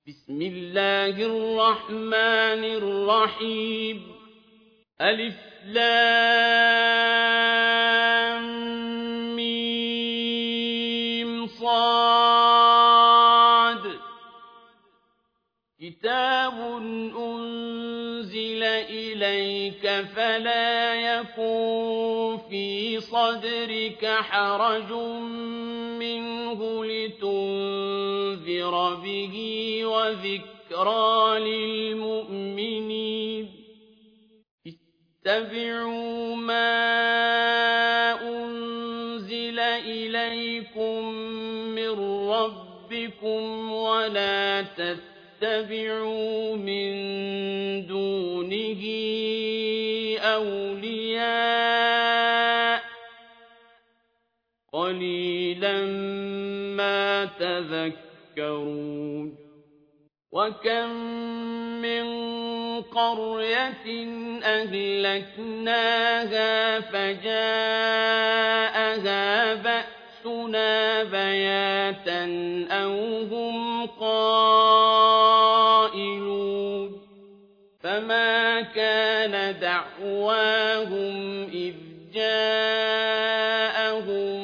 بسم الله الرحمن الرحيم ألف لام ميم صاد كتاب أنزل إليك فلا يكن في صدرك حرج منه لتنذر به وذكرى للمؤمنين اتبعوا ما أنزل إليكم من ربكم ولا تتبعوا من دونه أولياء قليلا ما تذكرون وكم من قرية أهلكناها فجاءها بأسنا بياتا أو هم قائلون فما كان دعواهم إذ جاءهم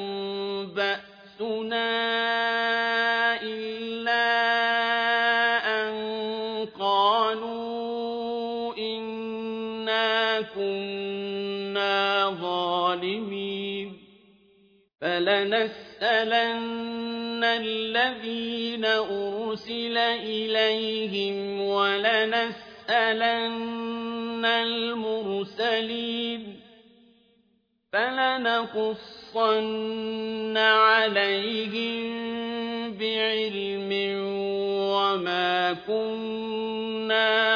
بأسنا إلا أن قالوا إنا كنا ظالمين فلنسألن الذين أرسل إليهم ولنسألن المرسلين فلنقصن عليهم بعلم وما كنا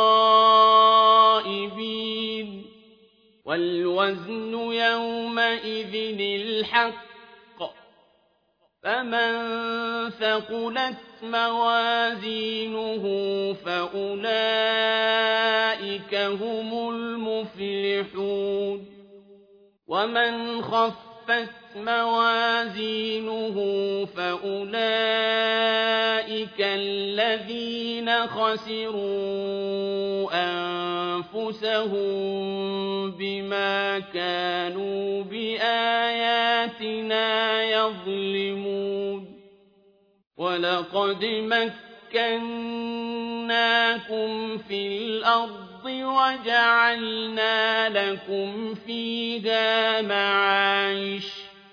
غائبين والوزن يومئذ الحق فمن ثقلت موازينه فأولئك هم المفلحون ومن خفت موازينه فأولئك الذين خسروا أنفسهم بما كانوا بآياتنا يظلمون ولقد مكناكم في الأرض وجعلنا لكم فيها معايش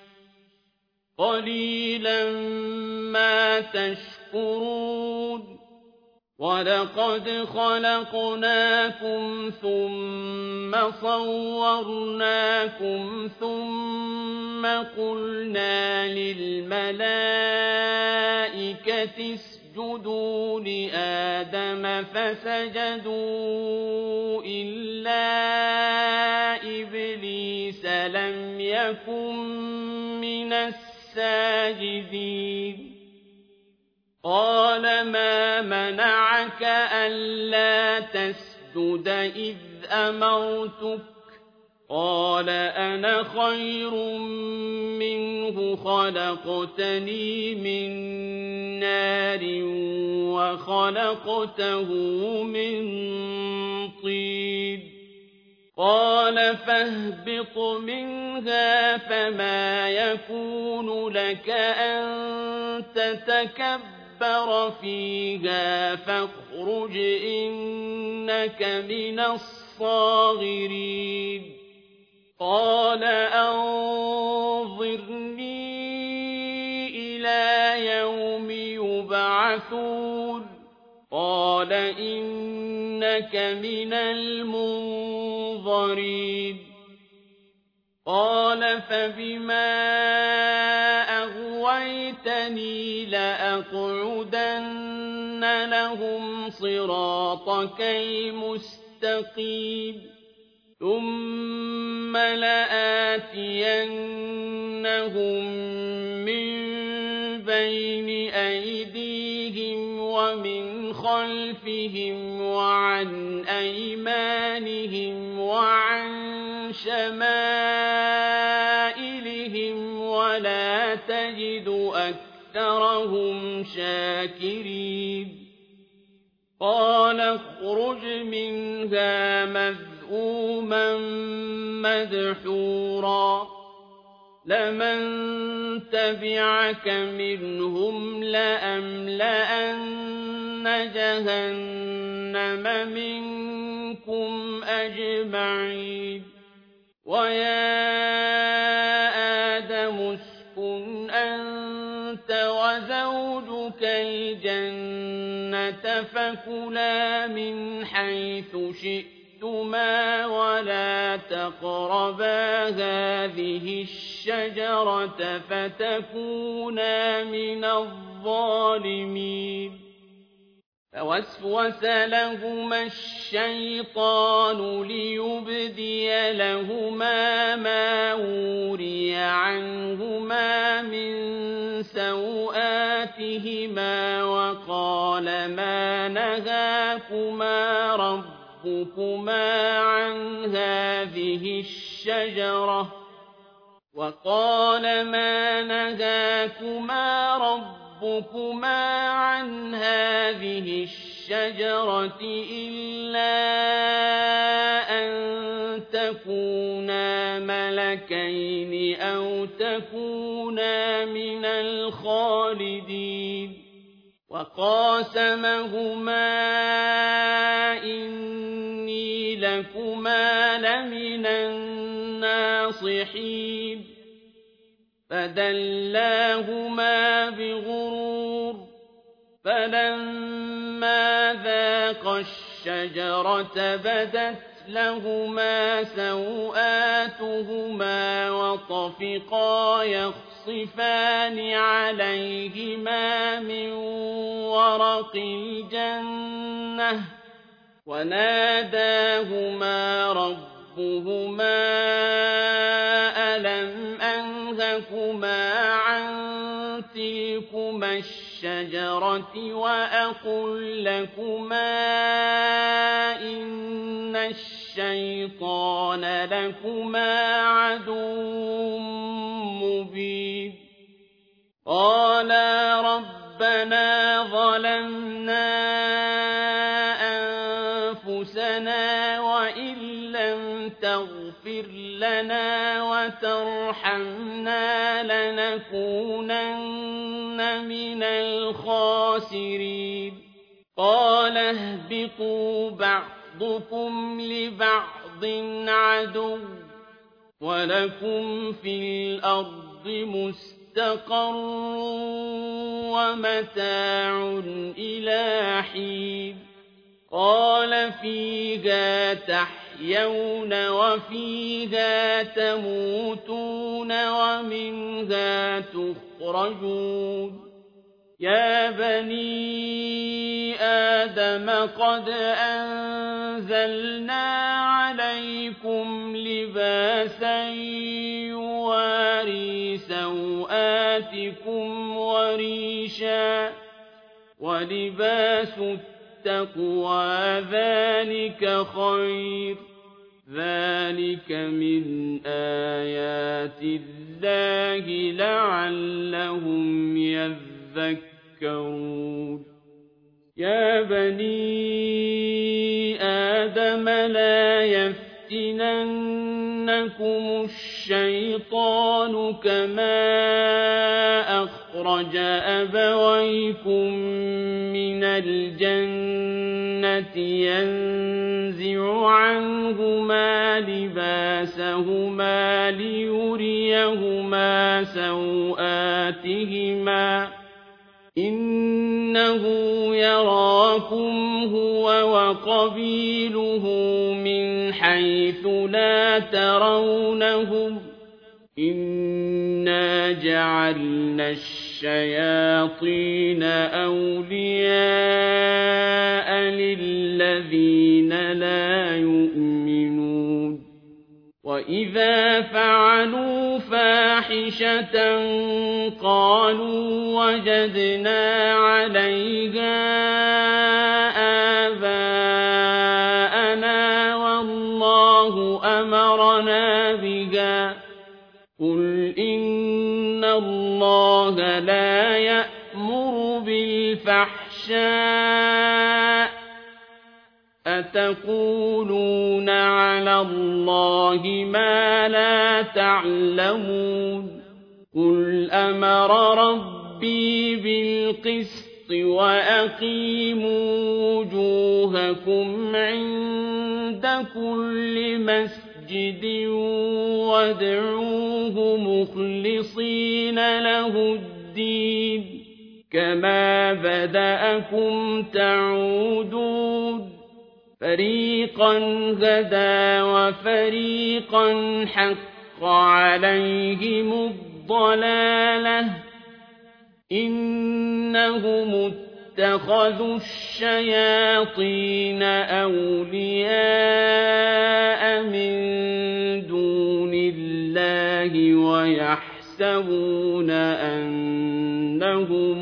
قليلا ما تشكرون ولقد خلقناكم ثم صورناكم ثم قلنا للملائكة اسجدوا لآدم فسجدوا إلا إبليس لم يكن من الساجدين قال ما منعك ألا تسجد إذ أمرتك قال أنا خير منه خلقتني من نار وخلقته من طين قال فاهبط منها فما يكون لك أن تتكبر فيها فاخرج إنك من الصاغرين قال أنظرني إلى يوم يبعثون قال إنك من المنظرين قال فبما أغويتني لأقعدن لهم صراطك المستقيم ثم لآتينهم من بين أيديهم ومن خلفهم وعن أيمانهم وعن شمائلهم ولا تجد أكثرهم شاكرين قال اخرج منها مذءوما مدحورا لمن تبعك منهم لأملأن جهنم منكم أجمعين ويا آدم اسكن أنت وزوجك الجنة فكلا من حيث شئتما ولا تقربا هذه الشجرة فتكونا من الظالمين فوسوس لهما الشيطان ليبدي لهما ما وري عنهما من سوآتهما وقال ما نهاكما ربكما عن هذه الشجرة إلا أن تكونا ملكين أو تكونا من الخالدين وقاسمهما إني لكما لمن الناصحين فدلاهما بغرور فلما ذاقا الشجرة بدت لهما سوآتهما وطفقا يخصفان عليهما من ورق الجنة وناداهما ربهما ألم أنهكما عن تلكما الشجرة وأقل لكما إن الشيطان لكما عدو مبين قالا ربنا ظلمنا أنفسنا وإن لم تغفر لنا وترحمنا لنكونن من الخاسرين قال اهبطوا بعضكم لبعض عدو ولكم في الأرض مستقر ومتاع إلى حين قال فيها تحيون وفيها تموتون ومنها تخرجون يا بني آدم قد أنزلنا عليكم لباسا يواري سوآتكم وريشا ولباس التقوى ذلك خير ذلك من آيات الله لعلهم يذكرون يا بني آدم لا يفتننكم الشيطان كما أخرج أبويكم من الجنة ينزع عنهما لباسهما ليريهما سوآتهما إنه يراكم هو وقبيله من حيث لا ترونهم إنا جعلنا الشياطين أولياء للذين لا يؤمنون وإذا فعلوا فاحشة قالوا وجدنا عليها آباءنا والله أمرنا بها قل إن الله لا يأمر بالفحشاء أتقولون على الله ما لا تعلمون قل أمر ربي بالقسط وأقيموا وجوهكم عند كل مسجد وادعوه مخلصين له الدين كما بدأكم تعودون فريقا هدى وفريقا حق عليهم الضلالة إنهم اتخذوا الشياطين أولياء من دون الله ويحسبون أنهم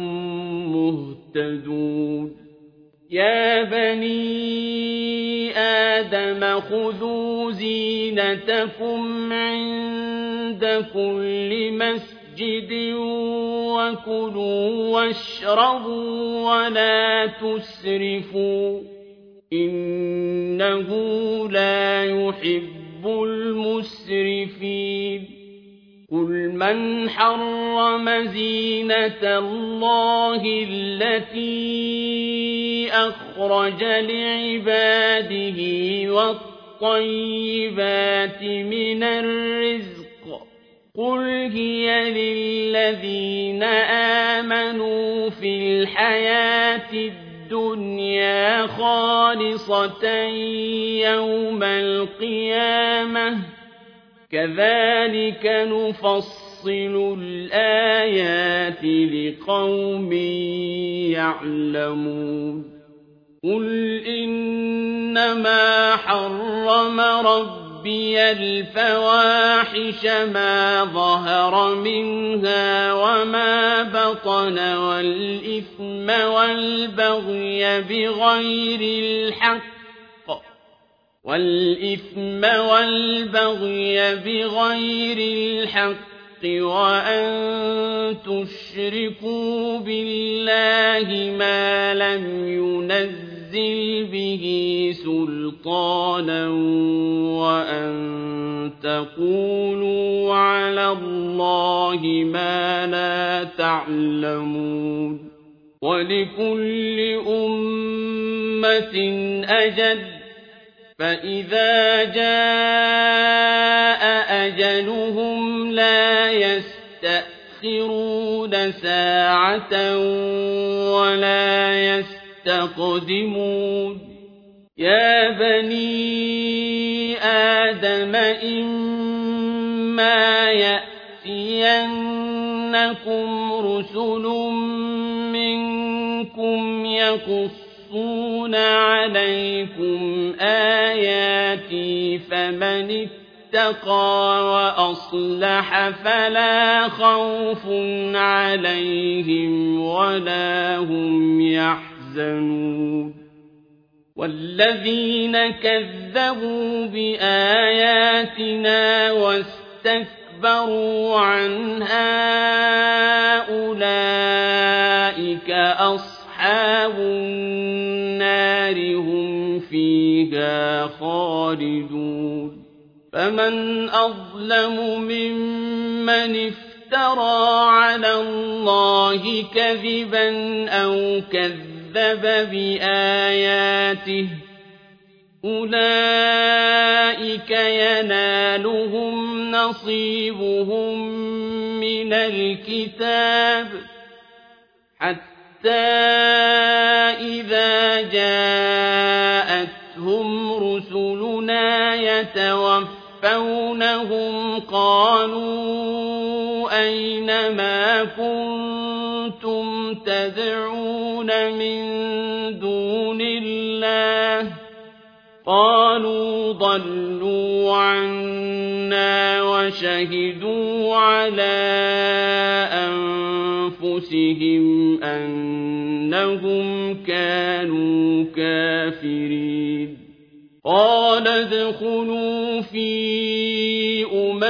مهتدون يا بني آدم خذوا زينتكم عند كل مسجد وكلوا واشربوا ولا تسرفوا إنه لا يحب المسرفين قل من حرم زينة الله التي أخرج لعباده والطيبات من الرزق قل هي للذين آمنوا في الحياة الدنيا خالصة يوم القيامة كذلك نفصل الآيات لقوم يعلمون قل إنما حرم ربي الفواحش ما ظهر منها وما بطن والإثم والبغي بغير الحق وأن تشركوا بالله ما لم ينزل به سلطانا وأن تقولوا على الله ما لا تعلمون ولكل أمة أجل فإذا جاء أجلهم لا يستأخرون ساعة ولا يستقدمون يا بني آدم إما يأتينكم رسل منكم يقصون عليكم آياتي فمن اتقى وأصلح فلا خوف عليهم ولا هم يحزنون والذين كذبوا بآياتنا واستكبروا عنها أولئك أصحاب النار هم فيها خالدون فمن أظلم ممن افترى على الله كذبا أو كذب بآياته أولئك ينالهم نصيبهم من الكتاب حتى إذا جاءتهم رسلنا يتوفونهم قالوا أين ما كنتم تدعون من دون الله قالوا ضلوا عنا وشهدوا على أنفسهم أنهم كانوا كافرين قال ادخلوا في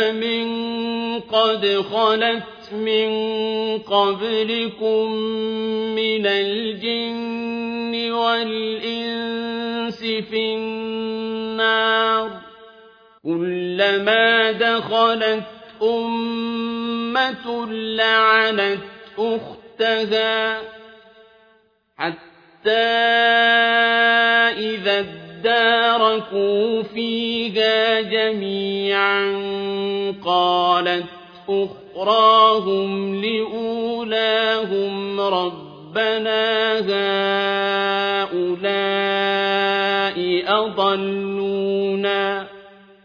قد خلت من قبلكم من الجن والإنس في النار كلما دخلت أمة لعنت أختها حتى إذا اداركوا فيها جميعا قالت أخراهم لأولاهم ربنا هؤلاء أضلونا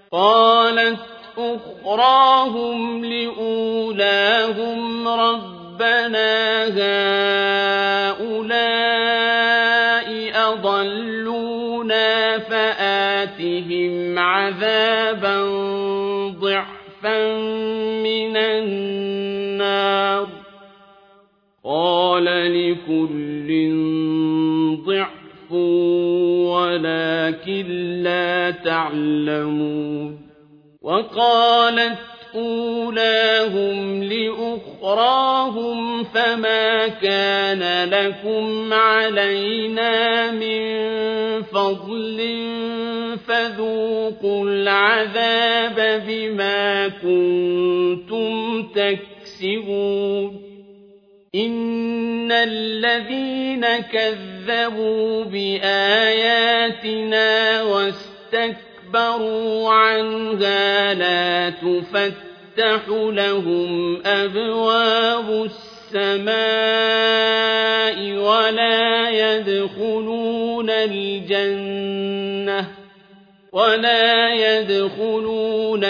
فآتهم عذابا ضعفا من النار قال لكل ضعف ولكن لا تعلمون وقالت أولاهم لأخراهم فما كان لكم علينا من فضل فذوقوا العذاب بما كنتم تكسبون إن الذين كذبوا بآياتنا واستكبروا عنها لا تفتح لهم أبواب السماء ولا يدخلون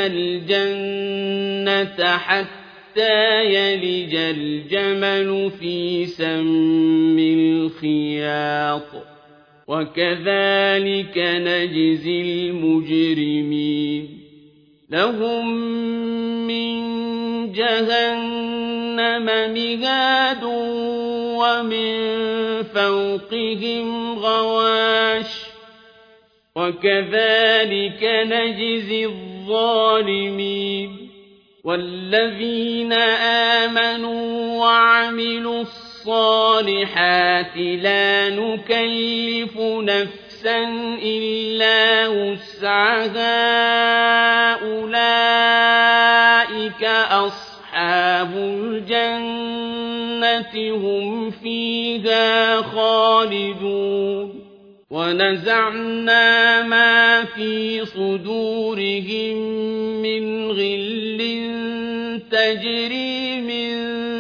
الجنة حتى يلج الجمل في سم الخياط وكذلك نجزي المجرمين لهم من جهنم مهاد ومن فوقهم غواش وكذلك نجزي الظالمين والذين آمنوا وعملوا الصالحات لا نكلف نفسا إلا وسعها أولئك أصحاب الجنة هم فيها خالدون ونزعنا ما في صدورهم من غل تجري من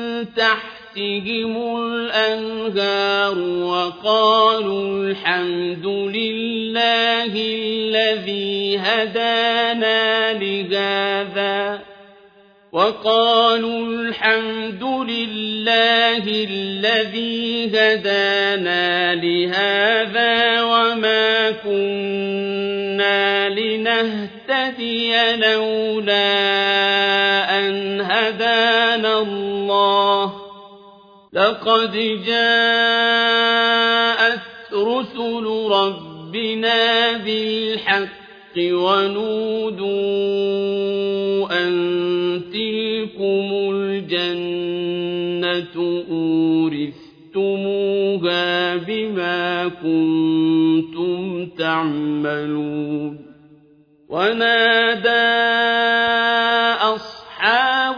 تحتهم الأنهار وقالوا الحمد لله الذي هدانا لهذا وما كنا لنهتدي لولا أن هدانا الله لقد جاءت رسل ربنا بالحق ونودوا أن تلكم الجنة أورثتموها بما كنتم تعملون ونادى أصحاب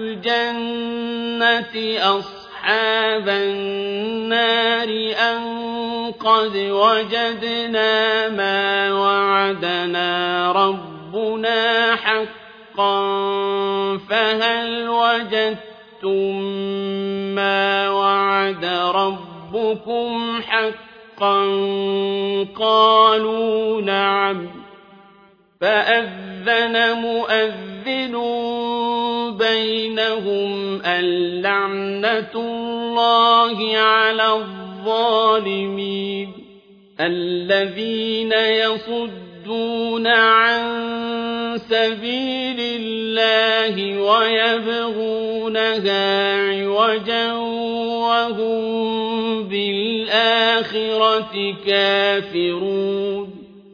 الجنة أصحاب النار أن قد وجدنا ما وعدنا ربنا حقا فهل وجدتم ما وعد ربكم حقا قالوا نعم فأذن مؤذن بينهم اللعنة الله على الظالمين الذين يصدون عن سبيل الله ويبغونها عوجا وهم بالآخرة كافرون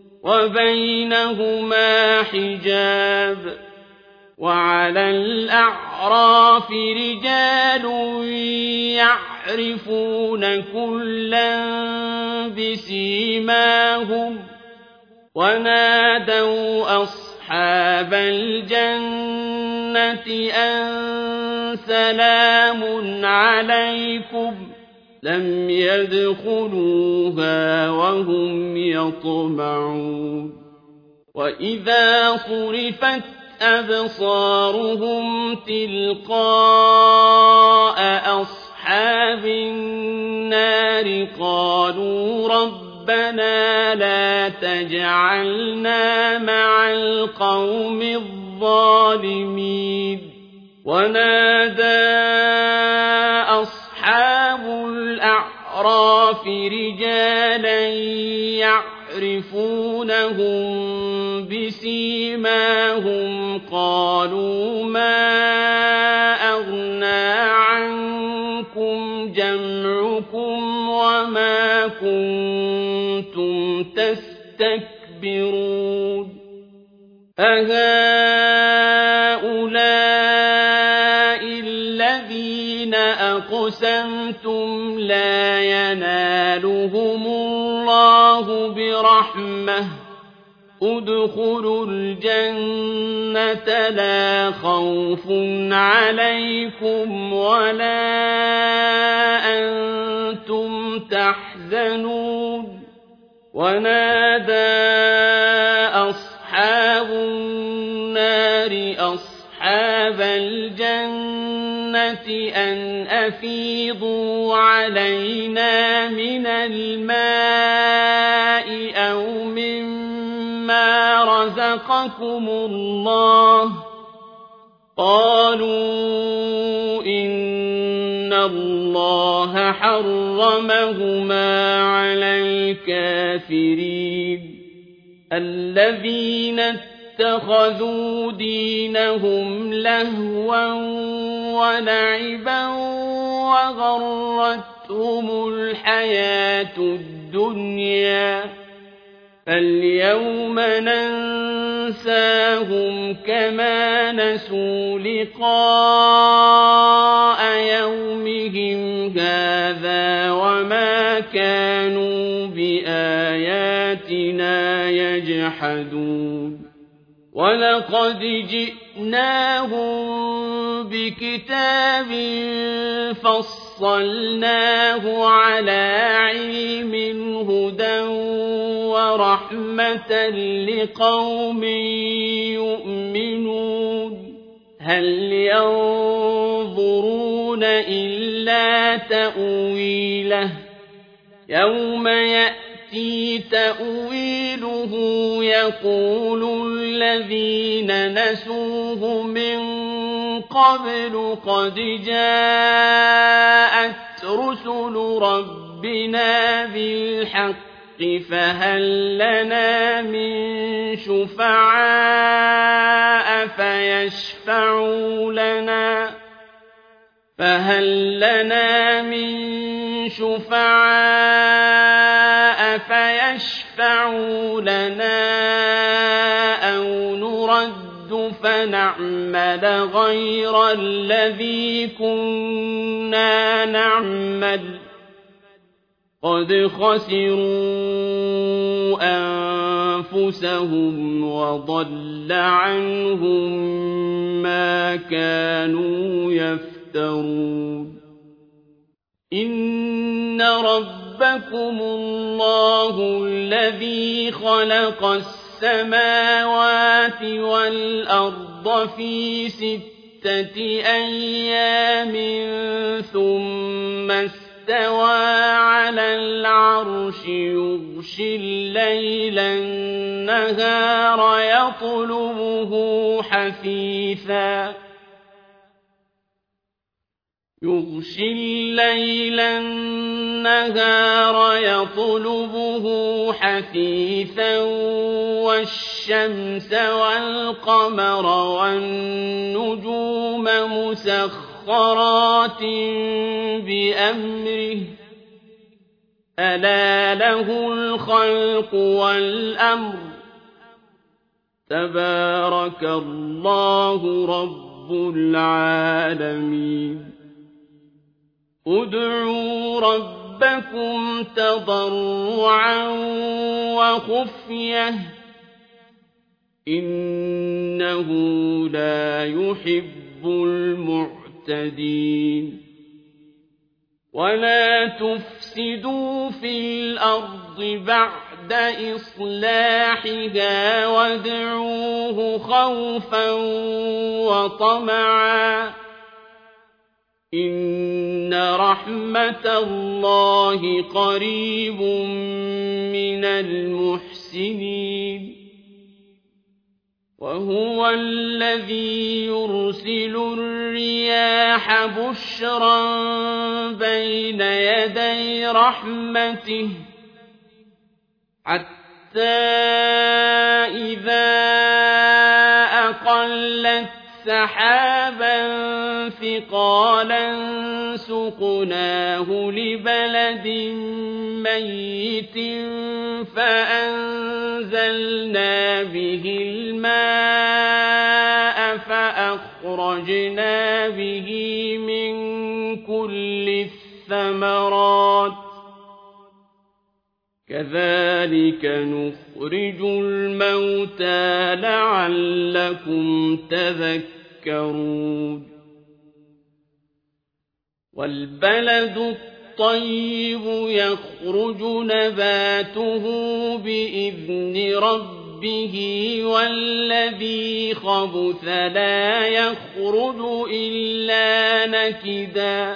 وبينهما حجاب وعلى الأعراف رجال يعرفون كلا بسيماهم ونادوا أصحاب الجنة أن سلام عليكم لم يدخلوها وهم يطمعون وإذا صرفت أبصارهم تلقاء أصحاب النار قالوا ربنا لا تجعلنا مع القوم الظالمين ونادى أصحاب الأعراف رجالا يعرفونهم بسيماهم قالوا ما أغنى عنكم جمعكم وما كنتم تستكبرون أهؤلاء الذين أقسمتم لا ينالهم الله برحمة ادخلوا الجنة لا خوف عليكم ولا أنتم تحزنون ونادى أصحاب النار أصحاب الجنة أن أفيضوا علينا من الماء أو مما رزقكم الله قالوا إن الله حرمهما على الكافرين الذين اتخذوا دينهم لهوا ولعبا وغرتهم الحياة الدنيا فاليوم ننساهم كما نسوا لقاء يومهم هذا وما كانوا بآياتنا يجحدون ولقد جئناهم بكتاب فصلناه على علم هدى ورحمة لقوم يؤمنون هل ينظرون إلا تأويله يوم يأتي تأويله يقول الذين نسوه من قبل قد جاءت رسل ربنا بالحق فهل لنا من شفعاء فيشفعوا لنا أو نرد فنعمل غير الذي كنا نعمل قد خسروا أنفسهم وضل عنهم ما كانوا يفترون إن ربكم الله الذي خلق السماوات والأرض في 6 أيام ثم استوى على العرش يغشي الليل النهار يطلبه حثيثا والشمس والقمر والنجوم مسخرات بأمره ألا له الخلق والأمر تبارك الله رب العالمين ادعوا ربكم تضرعا وخفية إِنَّهُ لَا يُحِبُّ الْمُعْتَدِينَ وَلَا تُفْسِدُوا فِي الْأَرْضِ بَعْدَ إِصْلَاحِهَا وَادْعُوهُ خَوْفًا وَطَمَعًا إِنَّ رَحْمَتَ اللَّهِ قَرِيبٌ مِّنَ الْمُحْسِنِينَ وَهُوَ الَّذِي يُرْسِلُ الرِّيَاحَ بُشْرًا بَيْنَ يَدَيْ رَحْمَتِهِ حَتَّىٰ إِذَا أَقَلَّتْ سَحَابًا ثِقَالًا سُقْنَاهُ لِبَلَدٍ مَّيِّتٍ فَأَنزَلْنَا بِهِ الْمَاءَ فَأَخْرَجْنَا بِهِ مِن كُلِّ الثَّمَرَاتِ كَذَٰلِكَ نُخْرِجُ الْمَوْتَىٰ لَعَلَّكُمْ تَذَكَّرُونَ وَالْبَلَدُ الطَّيِّبُ يَخْرُجُ نَبَاتُهُ بِإِذْنِ رَبِّهِ وَالَّذِي خَبُثَ لَا يَخْرُجُ إِلَّا نَكِدًا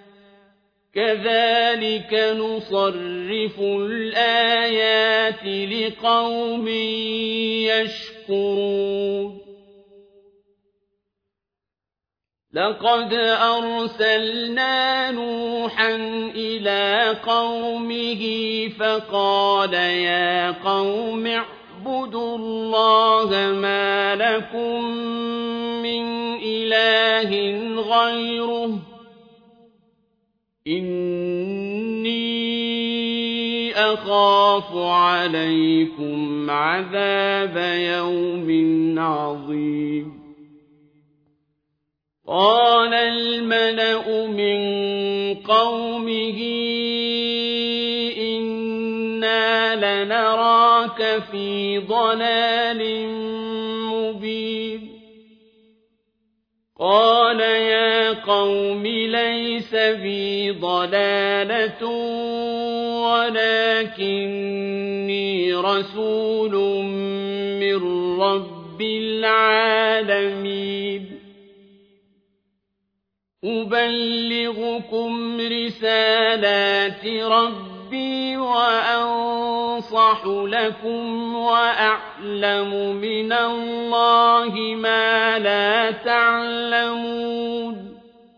كَذَٰلِكَ نُصَرِّفُ الْآيَاتِ لِقَوْمٍ يَشْكُرُونَ لَقَدْ أَرْسَلْنَا نُوحًا إِلَىٰ قَوْمِهِ فَقَالَ يَا قَوْمِ اعْبُدُوا اللَّهَ مَا لَكُم مِّنْ إِلَٰهٍ غَيْرُهُ إِنِّي أَخَافُ عَلَيْكُمْ عَذَابَ يَوْمٍ عَظِيمٍ قَالَ الْمَلَأُ مِن قَوْمِهِ إِنَّا لَنَرَاكَ فِي ضَلَالٍ مُّبِينٍ قَالَ يَا قَوْمِ لَيْسَ بِي ضَلَالَةٌ وَلَٰكِنِّي رَسُولٌ مِّن رَّبِّ الْعَالَمِينَ أُبَلِّغُكُمْ رِسَالَاتِ رَبِّي وَأَنصَحُ لَكُمْ وَأَعْلَمُ مِنَ اللَّهِ مَا لَا تَعْلَمُونَ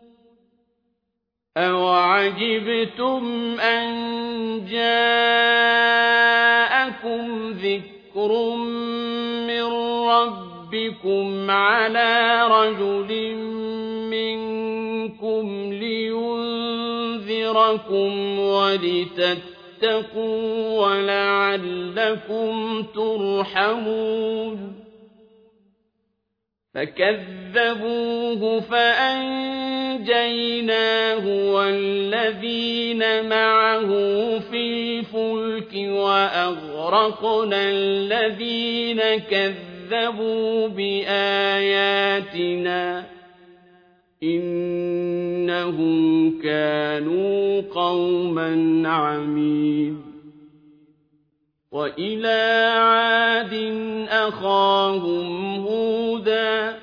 أَوَعَجِبْتُمْ أَن جَاءَكُمْ ذِكْرٌ مِّن رَّبِّكُمْ عَلَىٰ رَجُلٍ مِّنكُمْ لِيُنذِرَكُمْ وَلِتَتَّقُوا وَلَعَلَّكُمْ تُرْحَمُونَ فَكَذَّبُوهُ فَأَنجَيْنَاهُ وَالَّذِينَ معه في الْفُلْكِ وَأَغْرَقْنَا الَّذِينَ كَذَّبُوا بِآيَاتِنَا إِنَّهُمْ كَانُوا قَوْمًا عَمِينَ وَإِلَىٰ عَادٍ أَخَاهُمْ هُودًا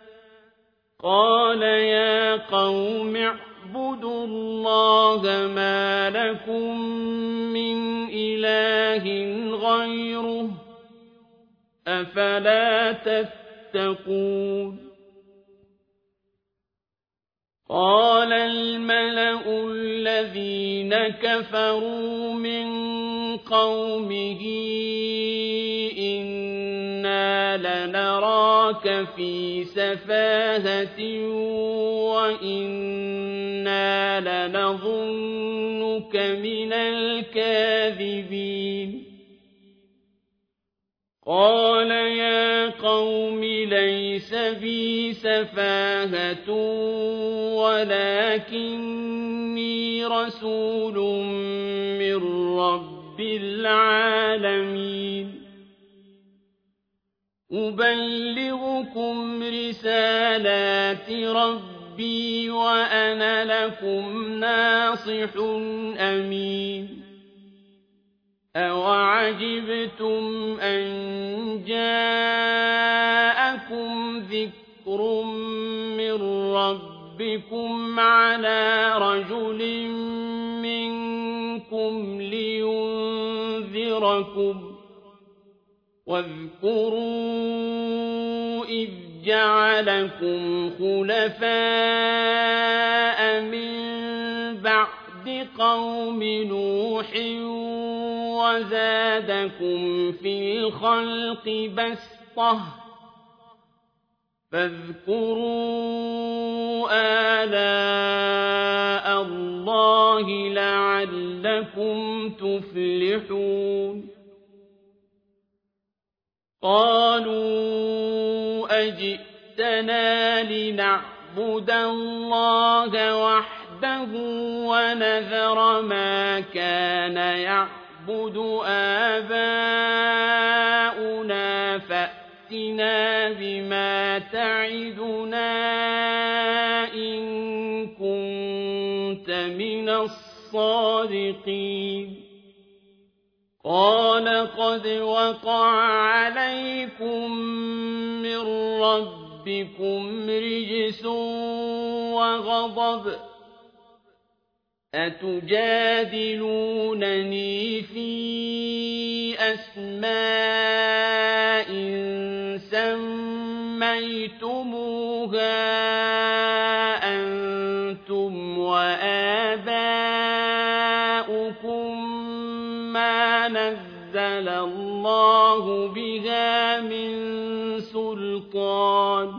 قَالَ يَا قَوْمِ اعْبُدُوا اللَّهَ مَا لَكُم مِّنْ إِلَٰهٍ غَيْرُهُ أَفَلَا تَتَّقُونَ قَالَ الْمَلَأُ الَّذِينَ كَفَرُوا مِن قَوْمِهِ إِنَّا لَنَرَاكَ فِي سَفَاهَةٍ وَإِنَّا لَنَظُنُّكَ مِنَ الْكَاذِبِينَ قَالَ يَا قَوْمِ لَيْسَ بِي سَفَاهَةٌ وَلَٰكِنِّي رَسُولٌ مِّن رَّبِّ الْعَالَمِينَ أبلغكم رسالات ربي وأنا لكم ناصح أمين أوعجبتم أن جاءكم ذكر من ربكم على رجل منكم لينذركم واذكروا إذ جعلكم خلفاء من بعد قوم نوح وزادكم في الخلق بسطة فاذكروا آلاء الله لعلكم تفلحون قالوا أجئتنا لنعبد الله وحده ونذر ما كان يعبد آباؤنا فأتنا بما تعدنا إن كنت من الصادقين قال قد وقع عليكم من ربكم رجس وغضب أتجادلونني في أسماء سميتموها أنتم وآباؤكم ما نزل الله بها من سلطان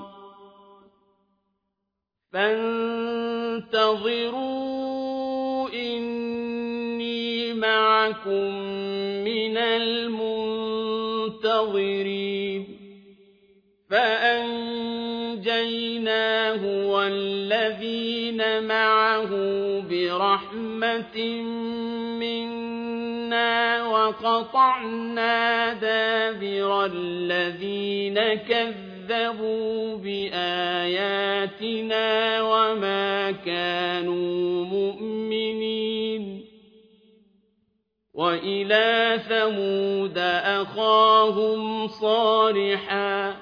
فانتظروا إني معكم من المنتظرين فأنجيناه والذين معه برحمة منا وقطعنا دابر الذين كذبوا بآياتنا وما كانوا مؤمنين وإلى ثمود أخاهم صالحا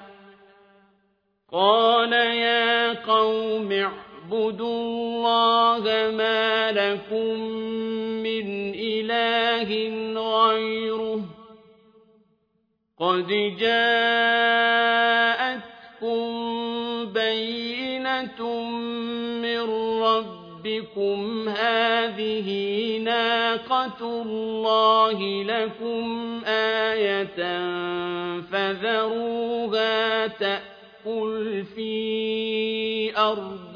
قال يا قوم اعبدوا الله ما لكم من إله غيره قد جاءتكم بينة من ربكم هذه ناقة الله لكم آية فذروها تأكل في أرض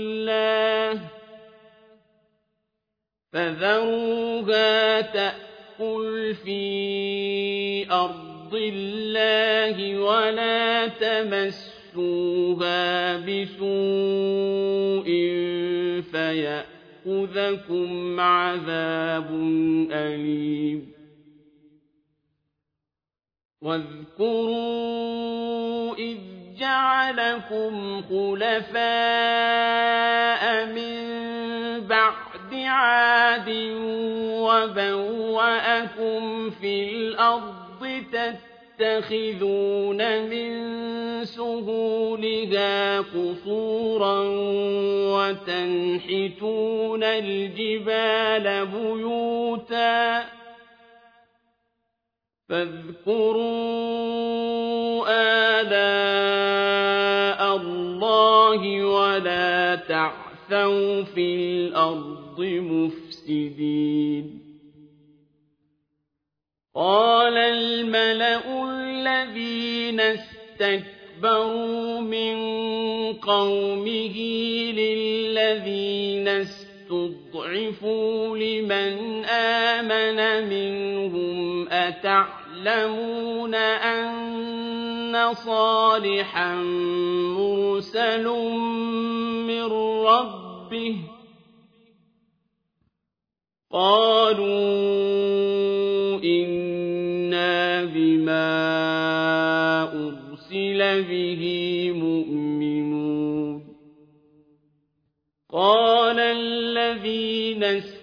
الله ولا تمسوها بسوء فيأخذكم عذاب أليم واذكروا إذ جعلكم خلفاء من بعد عاد وبوأكم في الأرض تتخذون من سهولها قصورا وتنحتون الجبال بيوتا فاذكروا آلاء الله ولا تعثوا في الأرض مفسدين قال الملأ الذين استكبروا من قومه للذين استضعفوا لمن آمن منهم أتعلمون أن صالحا مرسل من ربه قالوا إنا بما أُرْسِلَ بِهِ مُؤْمِنُونَ قَالَ الَّذِينَ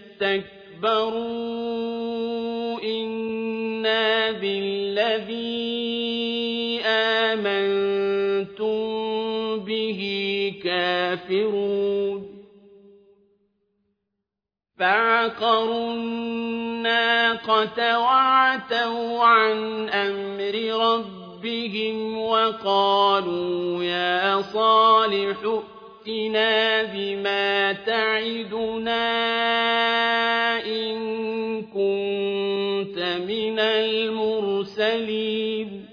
اسْتَكْبَرُوا إِنَّا بِالَّذِي آمَنتُم بِهِ كَافِرُونَ فَعَقَرُوا النَّاقَةَ وَعَتَوْا عَنْ أَمْرِ رَبِّهِمْ وَقَالُوا يَا صَالِحُ ائْتِنَا بِمَا تَعِدُنَا إِن كُنتَ مِنَ الْمُرْسَلِينَ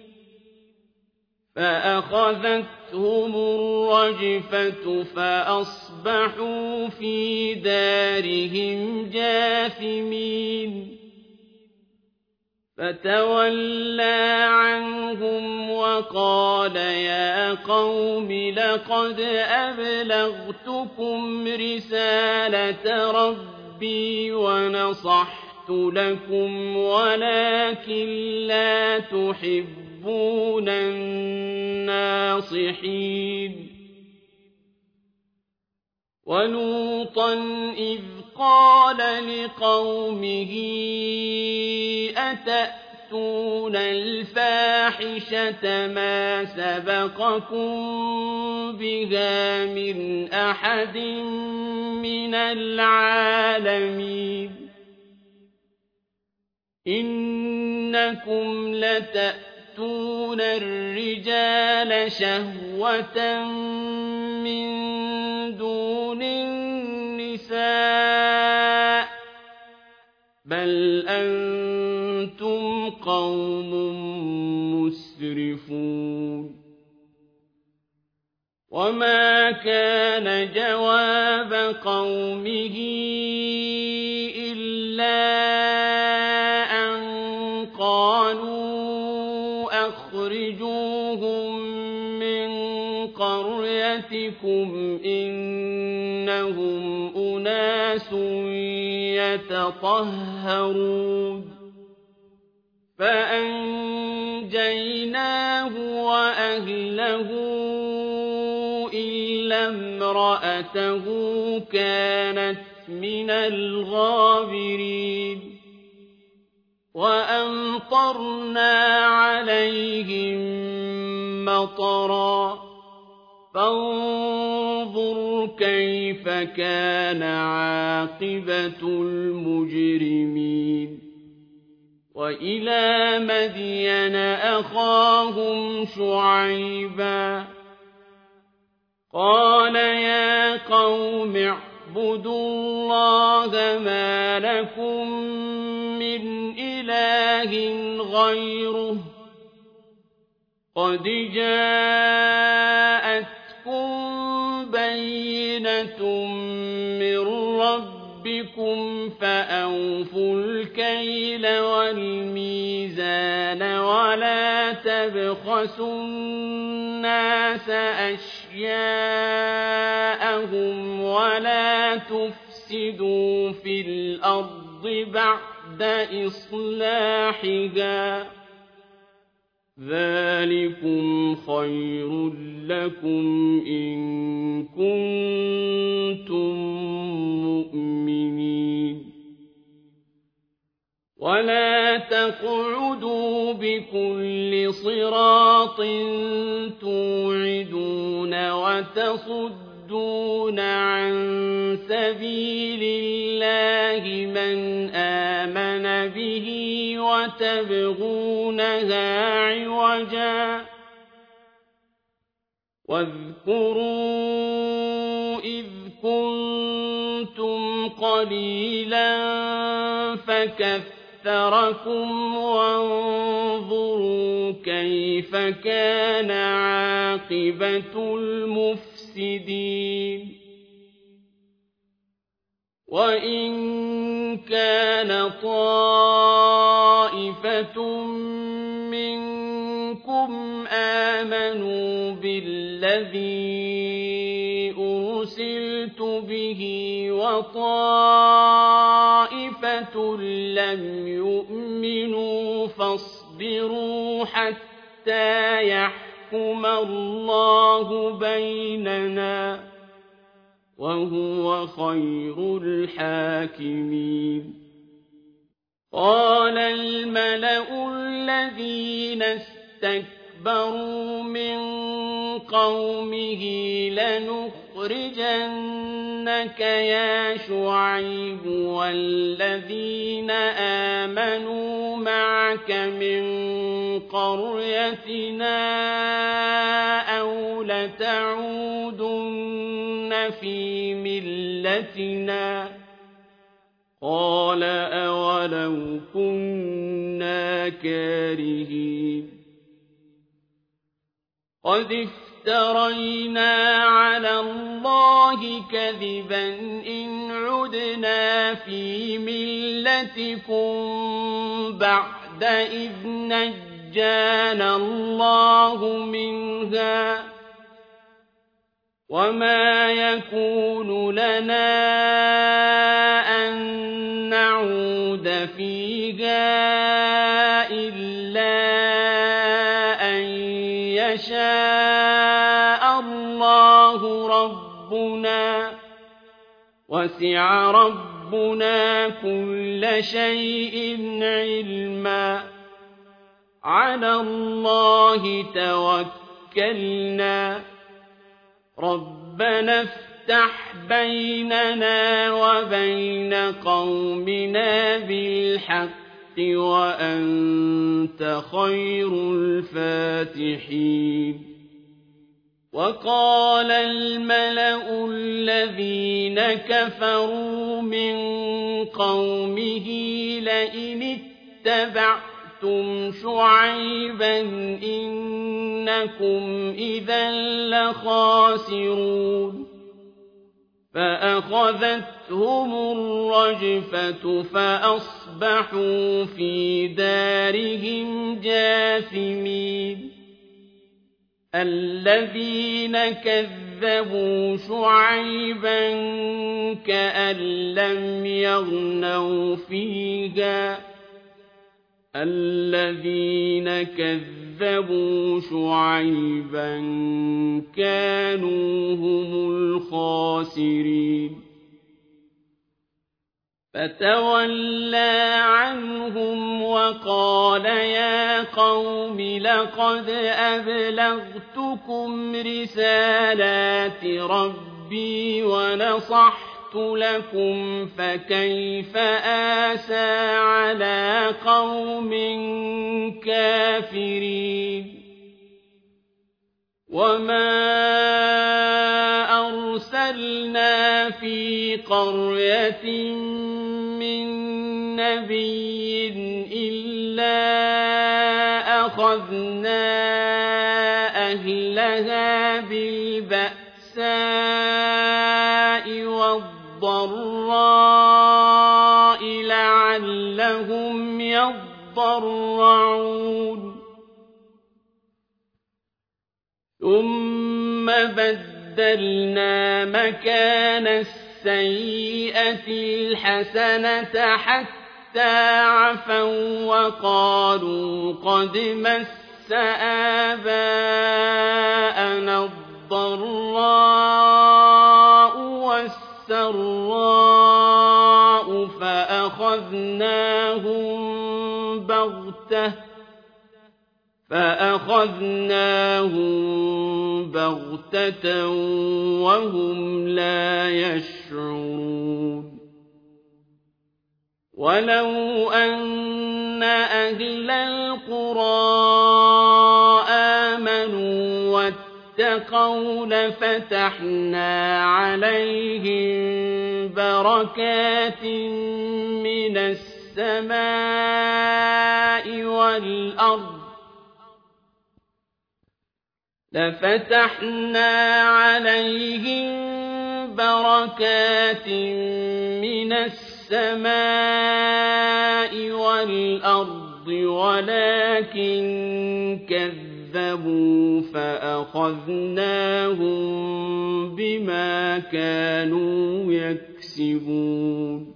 فَأَخَذَتْهُمُ الرَّجْفَةُ فَأَصْبَحُوا فِي دَارِهِمْ جَاثِمِينَ فَتَوَلَّىٰ عَنْهُمْ وَقَالَ يَا قَوْمِ لَقَدْ أَبْلَغْتُكُمْ رِسَالَةَ رَبِّي وَنَصَحْتُ لَكُمْ وَلَٰكِن لَّا تُحِبُّونَ النَّاصِحِينَ وَلُوطًا إِذْ قَالَ لِقَوْمِهِ أَتَأْتُونَ الْفَاحِشَةَ مَا سَبَقَكُم بِهَا مِنْ أَحَدٍ مِّنَ الْعَالَمِينَ إِنَّكُمْ لَتَأْتُونَ الرِّجَالَ شَهْوَةً مِّن دُونِ النِّسَاءِ بَلْ أَنتُمْ قَوْمٌ مُّسْرِفُونَ وَمَا كَانَ جَوَابَ قَوْمِهِ إِلَّا أَن قَالُوا أَخْرِجُوهُم مِّن قَرْيَتِكُمْ إِنَّهُمْ أُنَاسٌ يَتَطَهَّرُونَ فَأَنجَيْنَاهُ وَأَهْلَهُ إِلَّا امْرَأَتَهُ كَانَتْ مِنَ الْغَابِرِينَ وَأَمْطَرْنَا عَلَيْهِم مَّطَرًا فَانظُرْ كَيْفَ كَانَ عَاقِبَةُ الْمُجْرِمِينَ وَإِلَىٰ مَدْيَنَ أَخَاهُمْ شُعَيْبًا قَالَ يَا قَوْمِ اعْبُدُوا اللَّهَ مَا لَكُم مِّنْ إِلَٰهٍ غَيْرُهُ قَدْ جَاءَتْكُم بَيِّنَةٌ مِّن رَّبِّكُمْ فَأَوْفُوا الْكَيْلَ وَالْمِيزَانَ وَلَا تَبْخَسُوا النَّاسَ أَشْيَاءَهُمْ وَلَا تُفْسِدُوا فِي الْأَرْضِ بَعْدَ إِصْلَاحِهَا ذَٰلِكُمْ خَيْرٌ لَّكُمْ إِن كُنتُم مُّؤْمِنِينَ وَلَا تَقْعُدُوا بِكُلِّ صِرَاطٍ تُوعِدُونَ وَتَصُدُّونَ عَن سَبِيلِ اللَّهِ مَنْ آمَنَ بِهِ وَتَبْغُونَهَا عِوَجًا وَاذْكُرُوا إِذْ كُنتُمْ قَلِيلًا فَكَثَّرَكُمْ وَانظُرُوا كَيْفَ كَانَ عَاقِبَةُ الْمُفْسِدِينَ وَإِن كَانَ طَائِفَةٌ مِّنكُمْ آمَنُوا بِالَّذِي أُرْسِلْتُ بِهِ وَطَائِفَةٌ لَّمْ يُؤْمِنُوا فَاصْبِرُوا حَتَّىٰ يَحْكُمَ يحكم الله بيننا وهو خير الحاكمين قال الملأ الذين استكبروا من قومه لنخرجنك يا شعيب والذين آمنوا معك من قريتنا أو لتعودن في ملتنا قال أولو كنا كارهين قد افترينا على الله كذبا إن عدنا في ملتكم بعد إذ نجانا الله منها وما يكون لنا أن نعود فيها إلا أن يشاء الله ربنا وسع ربنا كل شيء علما على الله توكلنا ربنا افتح بيننا وبين قومنا بالحق وأنت خير الفاتحين وقال الملأ الذين كفروا من قومه لئن اتبعتم شعيبا إنكم إذا لخاسرون فأخذتهم الرجفة فأصبحوا في دارهم جاثمين الذين كذبوا شعيبا كأن لم يغنوا فيها الذين كذبوا شعيبا كانوا هم الخاسرين فتولى عنهم وقال يا قوم لقد أبلغتكم رسالات ربي ونصحت لكم فكيف آسى على قوم كافرين وما أرسلنا في قرية من نبي إلا أخذنا أهلها بالبأساء والضراء لعلهم يضرعون ثم بدلنا مكان السيئة الحسنة حتى عفوا وقالوا قد مس آباءنا الضراء والسراء فأخذناهم بغتة وهم لا يشعرون ولو أن أهل القرى آمنوا واتقوا لفتحنا عليهم بركات من السماء والأرض ولكن كذبوا فأخذناهم بما كانوا يكسبون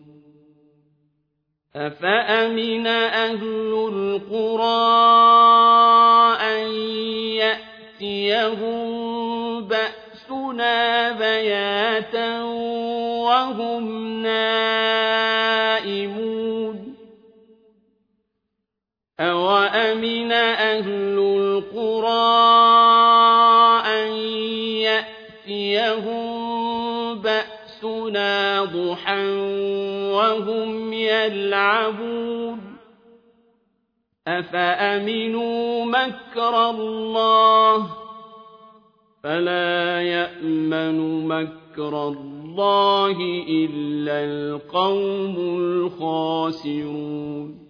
أفأمن أهل القرى أن يأتيهم أَوَأَمِنَ أَهْلُ الْقُرَىٰ أَن يَأْتِيَهُم بَأْسُنَا ضُحًى وَهُمْ يَلْعَبُونَ أَفَأَمِنُوا مَكْرَ اللَّهِ ۚ فَلَا يَأْمَنُ مَكْرَ اللَّهِ إِلَّا الْقَوْمُ الْخَاسِرُونَ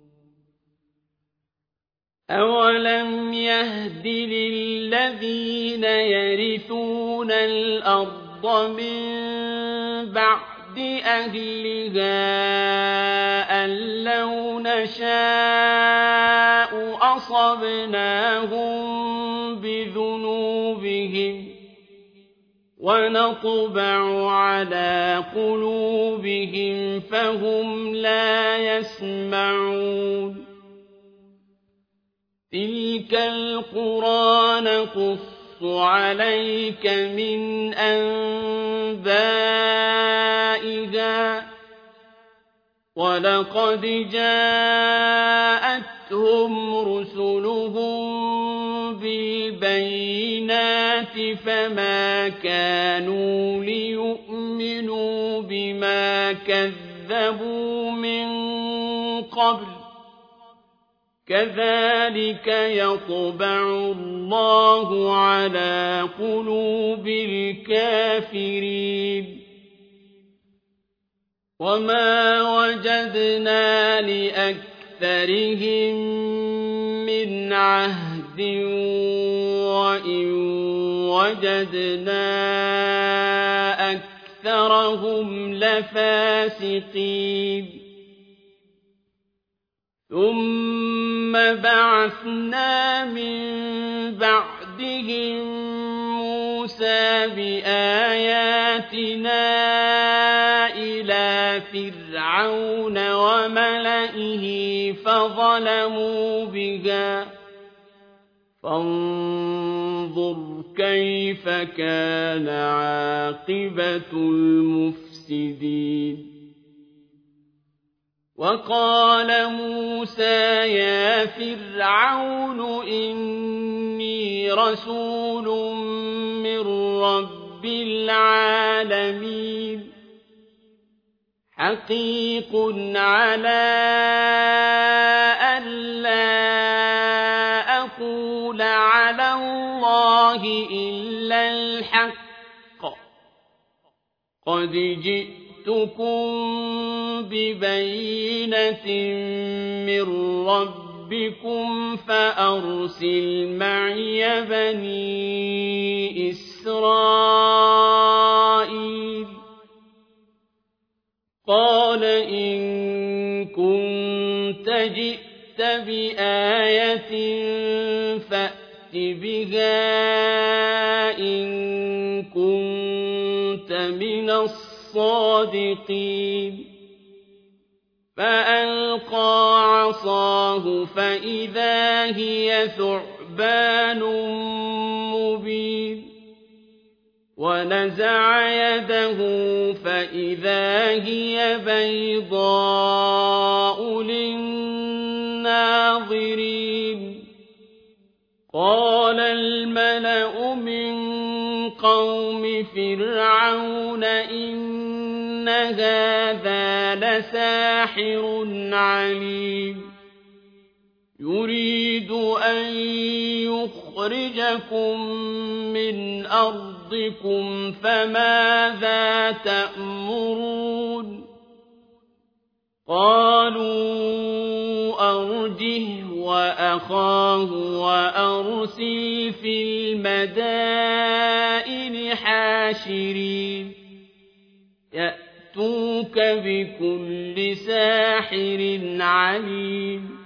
أَوَلَمْ يَهْدِ لِلَّذِينَ يَرِثُونَ الْأَرْضَ مِن بَعْدِ أَهْلِهَا أَن لَّوْ نَشَاءُ أَصَبْنَاهُم بِذُنُوبِهِمْ وَنَطْبَعُ عَلَىٰ قُلُوبِهِمْ فَهُمْ لَا يَسْمَعُونَ تِلْكَ الْقُرَىٰ نَقُصُّ عَلَيْكَ مِنْ أَنبَائِهَا ۚ وَلَقَدْ جَاءَتْهُمْ رُسُلُهُم بِالْبَيِّنَاتِ فَمَا كَانُوا لِيُؤْمِنُوا بِمَا كَذَّبُوا مِن قَبْلُ ۚ كَذَٰلِكَ يَطْبَعُ اللَّهُ عَلَىٰ قُلُوبِ الْكَافِرِينَ وَمَا وَجَدْنَا لِأَكْثَرِهِم مِّنْ عَهْدٍ وَإِن وَجَدْنَا أَكْثَرَهُمْ لَفَاسِقِينَ ثُمَّ بَعَثْنَا مِن بَعْدِهِم مُّوسَىٰ بِآيَاتِنَا إِلَىٰ فِرْعَوْنَ وَمَلَئِهِ فَظَلَمُوا بِهَا ۖ فَانظُرْ كَيْفَ كَانَ عَاقِبَةُ الْمُفْسِدِينَ وَقَالَ مُوسَىٰ يَا فِرْعَوْنُ إِنِّي رَسُولٌ مِّن رَّبِّ الْعَالَمِينَ حَقِيقٌ عَلَىٰ أَلَّا أَقُولَ عَلَى اللَّهِ إِلَّا الْحَقَّ ۚ قَدْ جِئْتُكُم بِبَيِّنَةٍ مِّن رَّبِّكُمْ فَأَرْسِلْ مَعِيَ بَنِي إِسْرَائِيلَ قَالَ إِن كُنتَ جِئْتَ بِآيَةٍ فَأْتِ بِهَا إِن كُنتَ مِنَ الصَّادِقِينَ فَأَلْقَىٰ عَصَاهُ فَإِذَا هِيَ ثُعْبَانٌ مُّبِينٌ وَنَزَعَ يَدَهُ فَإِذَا هِيَ بَيْضَاءُ لِلنَّاظِرِينَ قَالَ الْمَلَأُ مِن قَوْمِ فِرْعَوْنَ إِنَّ هَٰذَا لَسَاحِرٌ عَلِيمٌ يُرِيدُ أَن يُخْرِجَكُم مِّنْ أَرْضِكُمْ فَمَاذَا تَأْمُرُونَ قَالُوا أَرْجِهْ وَأَخَاهُ وَأَرْسِلْ فِي الْمَدَائِنِ حَاشِرِينَ يَأْتُوكَ بِكُلِّ سَاحِرٍ عَلِيمٍ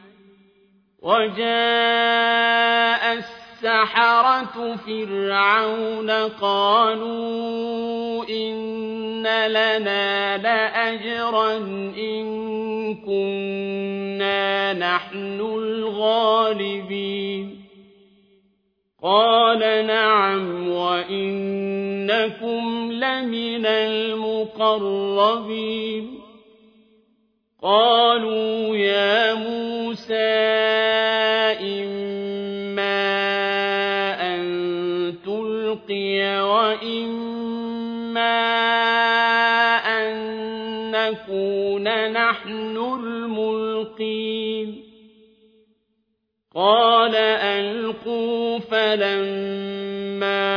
وَجَاءَ السَّحَرَةُ فِرْعَوْنَ قَالُوا إِنَّ لَنَا لَأَجْرًا إِن كُنَّا نَحْنُ الْغَالِبِينَ قَالَ نَعَمْ وَإِنَّكُمْ لَمِنَ الْمُقَرَّبِينَ قَالُوا يَا مُوسَىٰ لنحن الملقين قال ألقوا فلما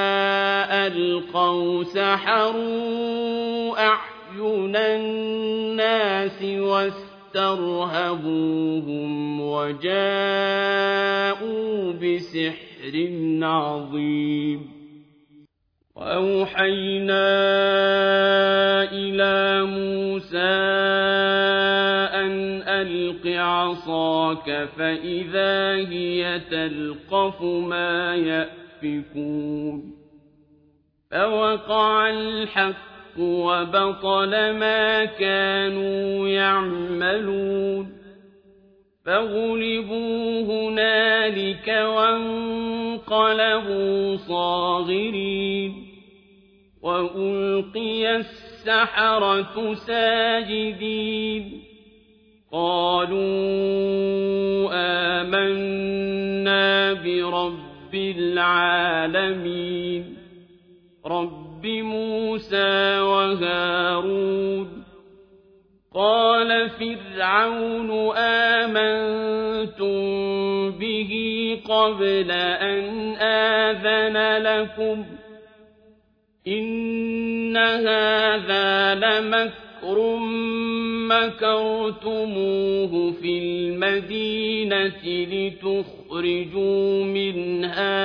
ألقوا سحروا أعين الناس واسترهبوهم وجاءوا بسحر عظيم وأوحينا إلى موسى أن ألق عصاك فإذا هي تلقف ما يأفكون فوقع الحق وبطل ما كانوا يعملون فغلبوا هنالك وانقلبوا صاغرين وألقي السحرة ساجدين قالوا آمنا برب العالمين رب موسى وهارون قال فرعون آمنتم به قبل أن آذن لكم إن هذا لمكر مكرتموه في المدينة لتخرجوا منها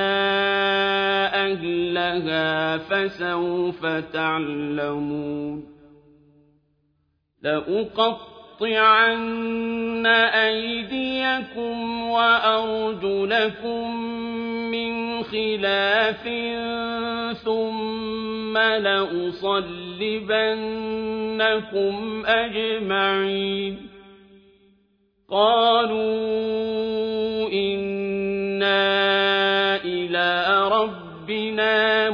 أهلها فسوف تعلمون لأقطعن أيديكم وأرجلكم من خلاف ثم لأصلبنكم أجمعين قالوا إنا إلى ربنا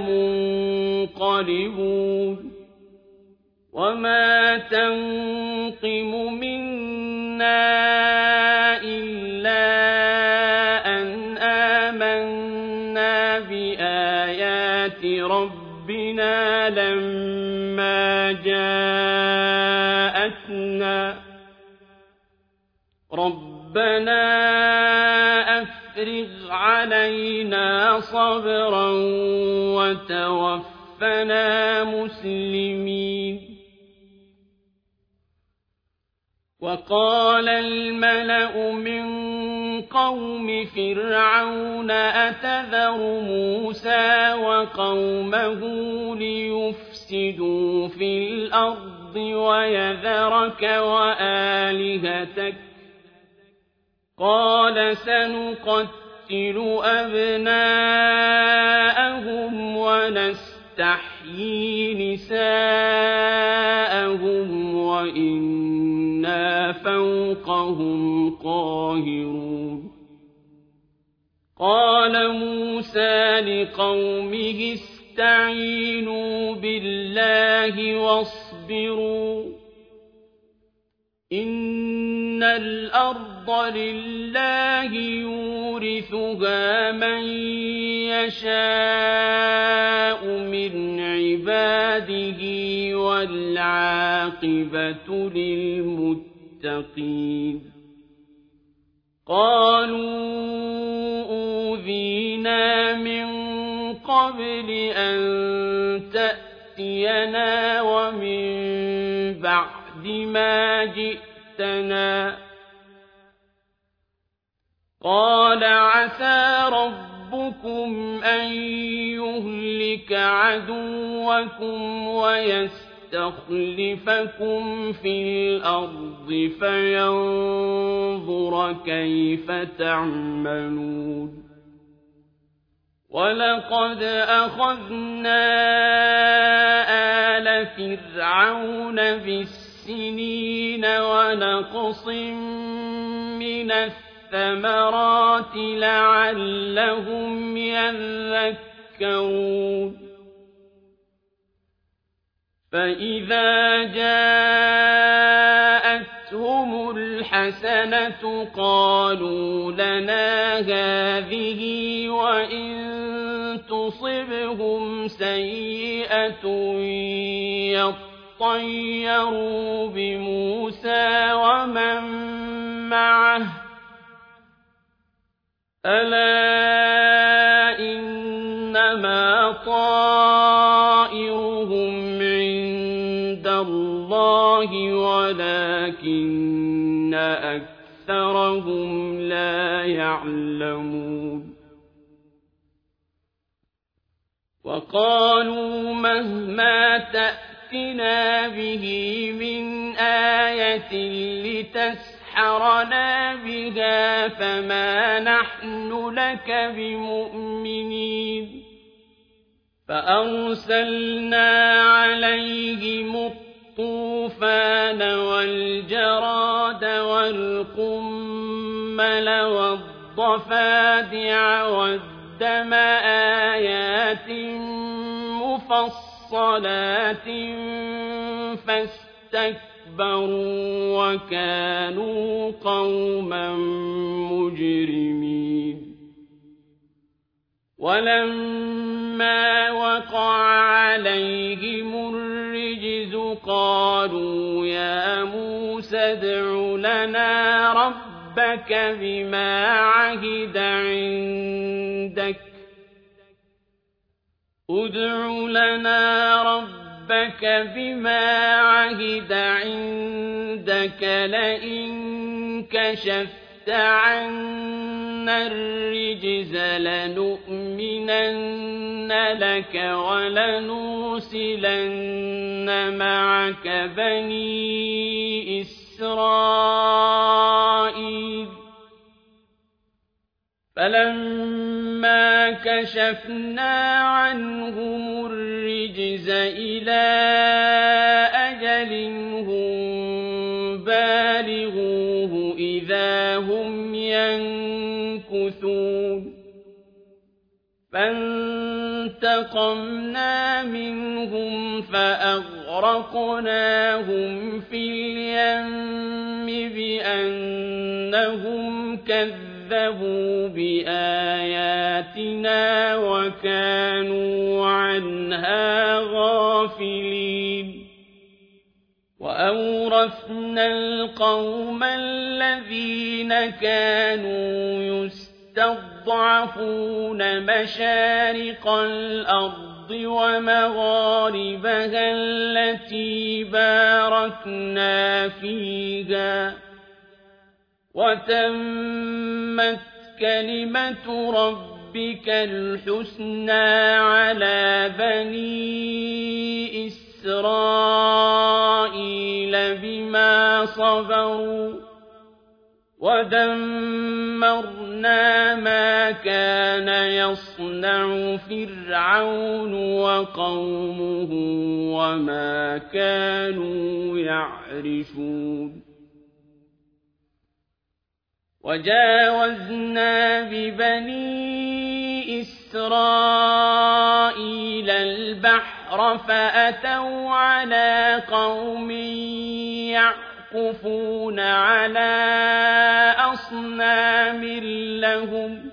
منقلبون وما تنقم منا إلا أن آمنا بآيات ربنا لما جاءتنا ربنا أفرغ علينا صبرا وتوفنا مسلمين وقال الملأ من قوم فرعون أتذر موسى وقومه ليفسدوا في الأرض ويذرك وآلهتك قال سنقتل أبناءهم ونستحيي نساءهم وإنا فوقهم قاهرون قال موسى لقومه استعينوا بالله واصبروا إن الأرض لله يورثها من يشاء من عباده والعاقبة للمتقين قالوا أوذينا من قبل أن تأتينا ومن بعد ما جئتنا قال عسى ربكم أن يهلك عدوكم ويستخلفكم في الأرض فينظر كيف تعملون ولقد أخذنا آل فرعون بالسنين ونقص من الثمرات لعلهم يذكرون فإذا جاءتهم الحسنة قالوا لنا هذه وإن تصبهم سيئة طَيَّرُوا بِمُوسَىٰ وَمَن مَّعَهُ ۗ أَلَا إِنَّمَا طَائِرُهُمْ عِندَ اللَّهِ وَلَٰكِنَّ أَكْثَرَهُمْ لَا يَعْلَمُونَ وَقَالُوا مَهْمَا تَأْتِنَا بِهِ مِنْ آيَةٍ لِتَسْحَرَنَا بِهَا فَمَا نَحْنُ لَكَ بِمُؤْمِنِينَ فَأَرْسَلْنَا عَلَيْهِمُ الطُّوفَانَ وَالْجَرَادَ وَالْقُمَّلَ وَالضَّفَادِعَ وَالدَّمَ آيَاتٍ مُفَصَّلَاتٍ فَاسْتَكْبَرُوا وَكَانُوا قَوْمًا مُجْرِمِينَ وَلَمَّا وَقَعَ عَلَيْهِمُ الرِّجْزُ قَالُوا يَا مُوسَى ادْعُ لَنَا رَبَّكَ بِمَا عَهِدَ عِندَكَ لَئِن كَشَفْتَ عَنَّا الرِّجْزَ لَنُؤْمِنَنَّ لَكَ وَلَنُرْسِلَنَّ مَعَكَ بَنِي إِسْرَائِيلَ فَلَمَّا كَشَفْنَا عَنْهُمُ الرِّجْزَ إِلَىٰ أَجَلٍ هُم بَالِغُوهُ إِذَا هُمْ يَنكُثُونَ فَانتَقَمْنَا مِنْهُمْ فَأَغْرَقْنَاهُمْ فِي الْيَمِّ بِأَنَّهُمْ كَذَّبُوا بِآيَاتِنَا وَكَانُوا عَنْهَا غَافِلِينَ وَأَوْرَثْنَا الْقَوْمَ الَّذِينَ كَانُوا يُسْتَضْعَفُونَ مَشَارِقَ الْأَرْضِ وَمَغَارِبَهَا الَّتِي بَارَكْنَا فِيهَا وَتَمَّتْ كَلِمَةُ رَبِّكَ الْحُسْنَىٰ عَلَىٰ بَنِي إِسْرَائِيلَ بِمَا صَبَرُوا وَدَمَّرْنَا مَا كَانَ يَصْنَعُ فِرْعَوْنُ وَقَوْمُهُ وَمَا كَانُوا يَعْرِشُونَ وَجَاوَزْنَا بِبَنِي إِسْرَائِيلَ الْبَحْرَ فَأَتَوْا عَلَىٰ قَوْمٍ يَعْكُفُونَ عَلَىٰ أَصْنَامٍ لَّهُمْ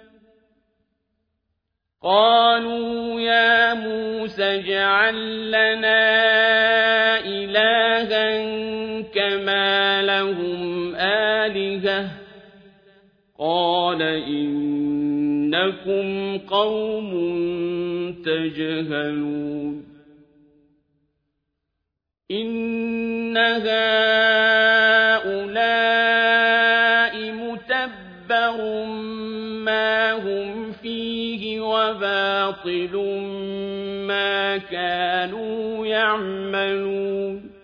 قَالُوا يَا مُوسَى اجْعَل لَّنَا إِلَٰهًا كَمَا لَهُمْ آلِهَةٌ قَالَ إِنَّكُمْ قَوْمٌ تَجْهَلُونَ إِنَّ هَٰؤُلَاءِ مُتَبَّرٌ مَّا هُمْ فِيهِ وَبَاطِلٌ مَّا كَانُوا يَعْمَلُونَ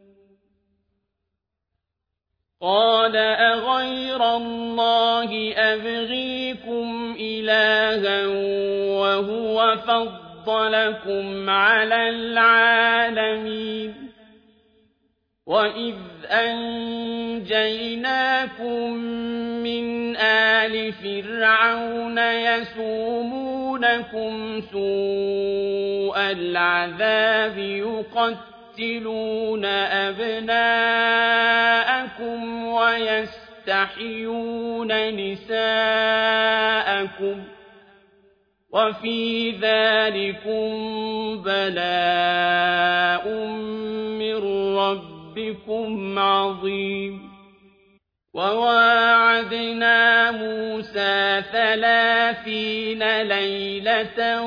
قَالَ أَغَيْرَ اللَّهِ أَبْغِيكُمْ إِلَٰهًا وَهُوَ فَضَّلَكُمْ عَلَى الْعَالَمِينَ وَإِذْ أَنجَيْنَاكُم مِّنْ آلِ فِرْعَوْنَ يَسُومُونَكُمْ سُوءَ الْعَذَابِ يُقَتِّلُونَ أَبْنَاءَكُمْ وَيَسْتَحْيُونَ نِسَاءَكُمْ وفي ذلكم بلاء من ربكم عظيم وواعدنا موسى 30 ليلة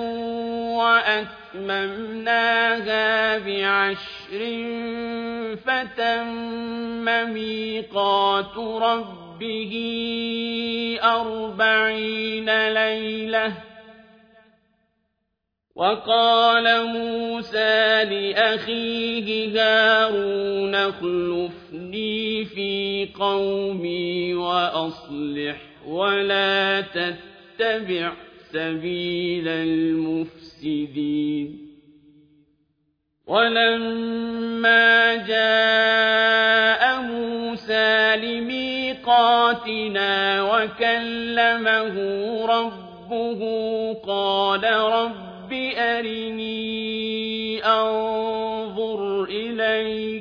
وأتممناها ب10 فتم ميقات ربه 40 ليلة وقال موسى لأخيه هارون اخلفني في قومي وأصلح ولا تتبع سبيل المفسدين ولما جاء موسى لميقاتنا وكلمه ربه قال رب أرني أنظر إليك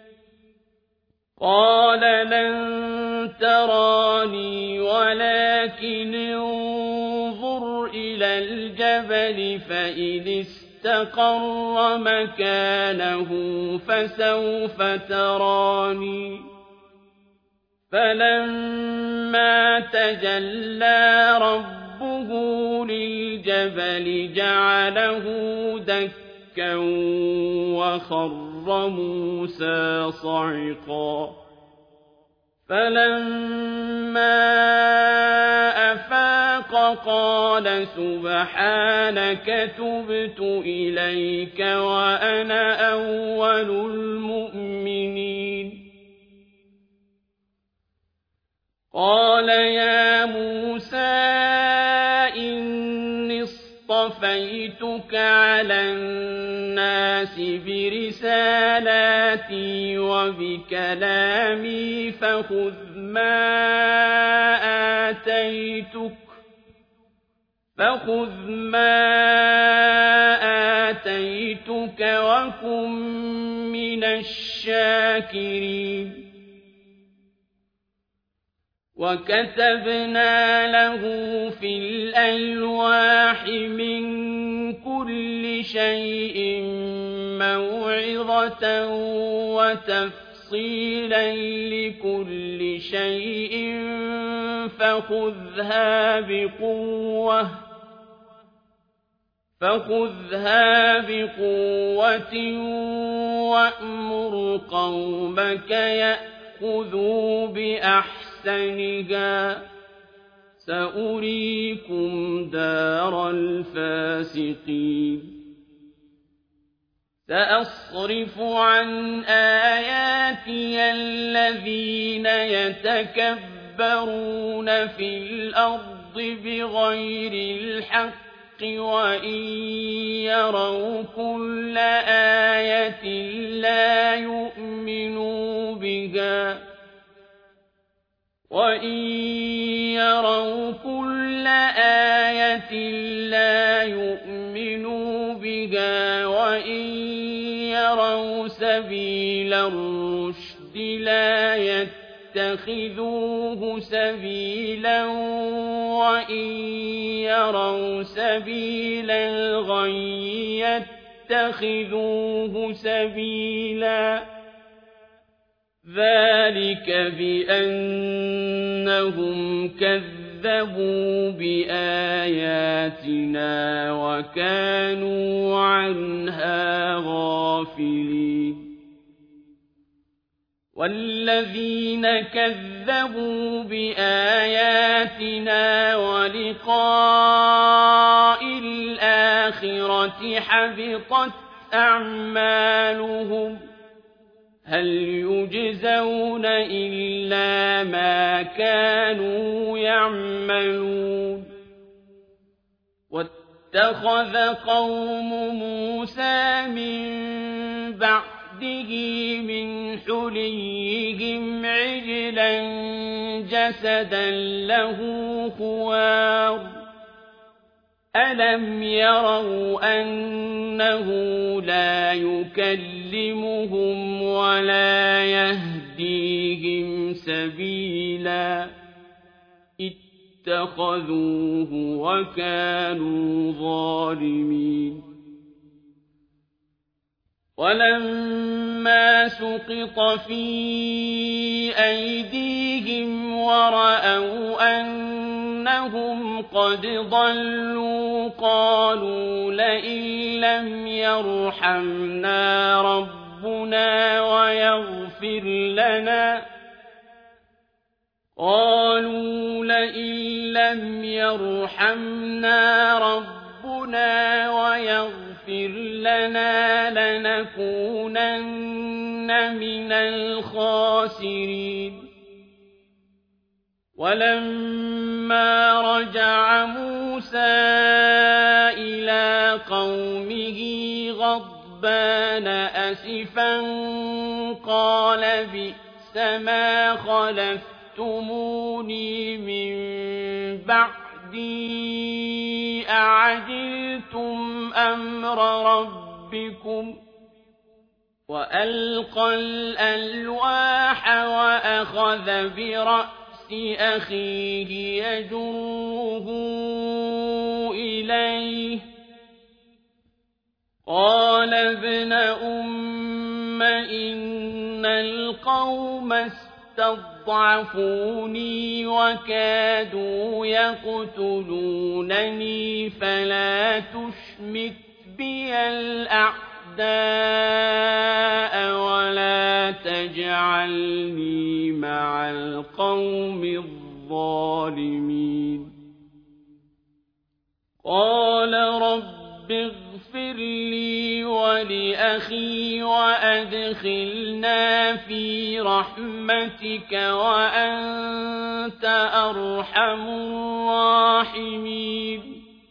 قال لن تراني ولكن انظر إلى الجبل فإن استقر مكانه فسوف تراني فلما تجلى ربه للجبل جعله دكا وخر موسى صعقا فلما أفاق قال سبحانك تبت إليك وأنا أول المؤمنين قال يا موسى إني اصطفيتك على الناس برسالاتي وبكلامي فخذ ما آتيتك وكن من الشاكرين وكتبنا له في الألواح من كل شيء موعظة وتفصيلا لكل شيء فخذها بقوة وأمر قومك يأخذوا بأحسنها سأريكم دار الفاسقين سأصرف عن آياتي الذين يتكبرون في الأرض بغير الحق وإن يروا كل آية لا يؤمنوا بها وإن يروا كل آية لا يؤمنوا بها وإن يروا سبيل الرشد لا يتخذوه سبيلا وإن يروا سبيل الغي يتخذوه سبيلا ذلك بأنهم كذبوا بآياتنا وكانوا عنها غافلين والذين كذبوا بآياتنا ولقاء الآخرة حبطت أعمالهم هل يجزون إلا ما كانوا يعملون واتخذ قوم موسى من بعده من حليهم عجلا جسدا له خوار ألم يروا أنه لا يكلمهم ولا يهديهم سبيلا اتخذوه وكانوا ظالمين ولما سقط في أيديهم ورأوا أنهم قد ضلوا قالوا لئن لم يرحمنا ربنا ويغفر لنا لنكونن من الخاسرين ولما رجع موسى إلى قومه غضبان أسفا قال بئس ما خلفتموني من بعدي أعجلتم أمر ربكم وألقى الألواح وأخذ برأس أخيه يجره إليه قال ابن أم إن القوم استضعفوني وكادوا يقتلونني فلا تشمت بي الأعداء ولا تجعلني مع القوم الظالمين قال رب اغفر لي ولأخي وأدخلنا في رحمتك وأنت أرحم الراحمين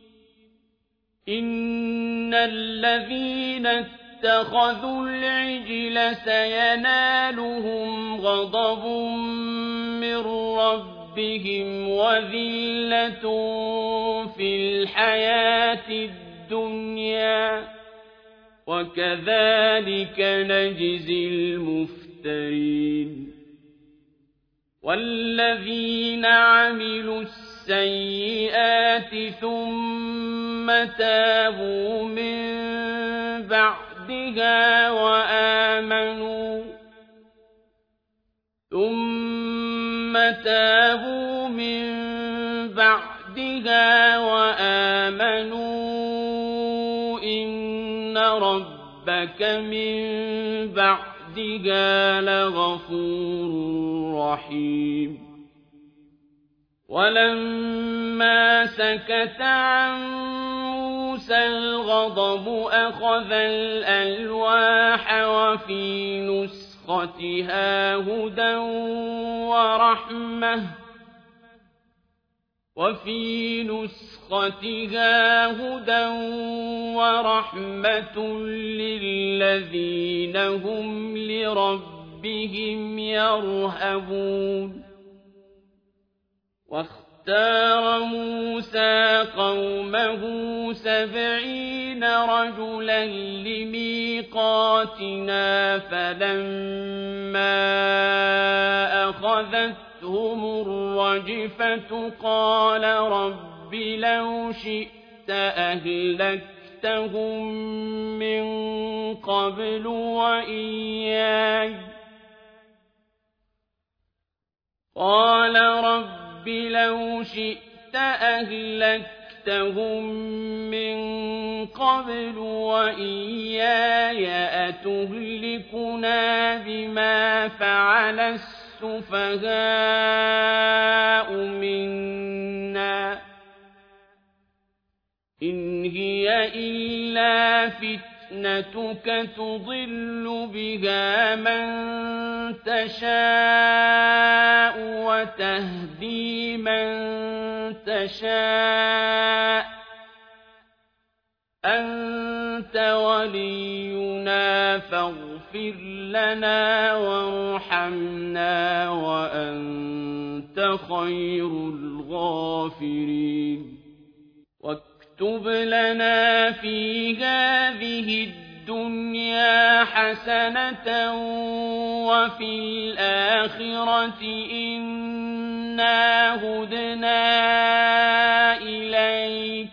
إن الذين اتخذوا العجل سينالهم غضب من ربهم وذلة في الحياة الدنيا وكذلك نجزي المفترين والذين عملوا السيئات ثم تابوا من بعدها وآمنوا إن ربك من بعدها لغفور رحيم ولما سكت عن موسى الغضب أخذ الألواح وفي نسختها هدى ورحمة للذين هم لربهم يرهبون واختار موسى قومه 70 رجلا لميقاتنا فلما أخذتهم الرجفة قال رب لو شئت أهلكتهم من قبل وإياي أتهلكنا بما فعل السفهاء منا إن هي إلا فتنتك تضل بها من تشاء وتهدي من تشاء أنت ولينا فاغفر لنا وارحمنا وأنت خير الغافرين واكتب لنا في هذه الدنيا حسنة وفي الآخرة إنا إِنَّا هُدْنَا إِلَيْكَ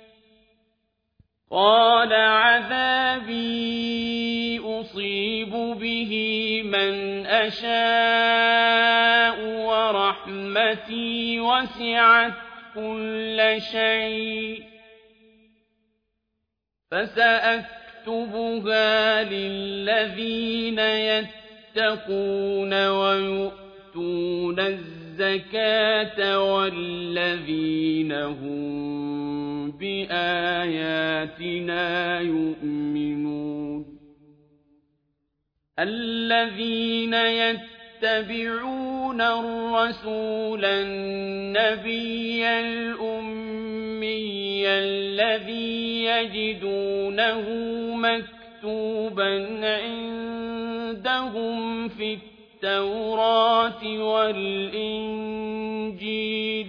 قَالَ عَذَابِي أُصِيبُ بِهِ مَنْ أَشَاءُ وَرَحْمَتِي وَسِعَتْ كُلَّ شَيْءٍ فَسَأَكْتُبُهَا لِلَّذِينَ يَتَّقُونَ وَيُؤْتُونَ الزَّكَاةَ وَالَّذِينَ هُم بِآيَاتِنَا يُؤْمِنُونَ الَّذِينَ يَتَّبِعُونَ الرَّسُولَ النَّبِيَّ الْأُمِّيَّ الَّذِي يَجِدُونَهُ مَكْتُوبًا عِندَهُمْ في التَّوْرَاةِ وَالْإِنجِيلِ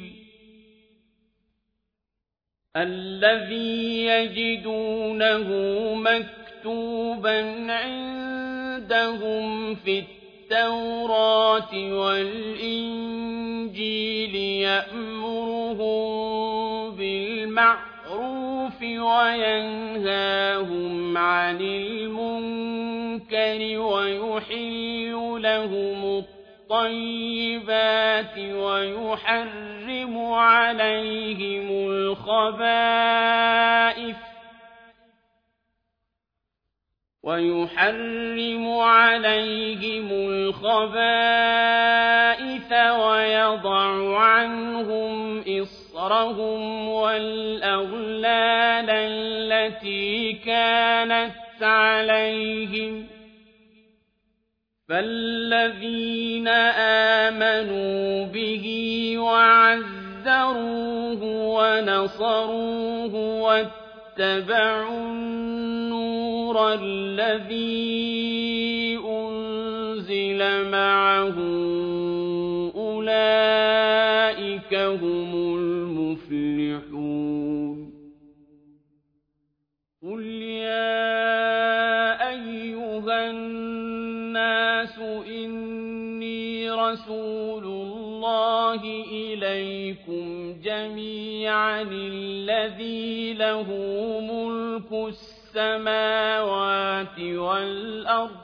يَأْمُرُهُم بِالْمَعْرُوفِ وَيَنْهَاهُمْ عَنِ الْمُنكَرِ وَيُحِلُّ لَهُمُ الطَّيِّبَاتِ وَيُحَرِّمُ عَلَيْهِمُ الْخَبَائِثَ وَيَضَعُ عَنْهُمْ إِصْرَهُمْ وَالْأَغْلَالَ الَّتِي كَانَتْ عَلَيْهِمْ فَالَّذِينَ آمَنُوا بِهِ وَعَزَّرُوهُ وَنَصَرُوهُ وَاتَّبَعُوا النُّورَ الَّذِي أُنزِلَ مَعَهُ أُولَئِكَ هُمُ الْمُفْلِحُونَ قُلْ يَا أَيُّهَا النَّاسُ إِنِّي رَسُولُ اللَّهِ إِلَيْكُمْ جَمِيعًا الَّذِي لَهُ مُلْكُ السَّمَاوَاتِ وَالْأَرْضِ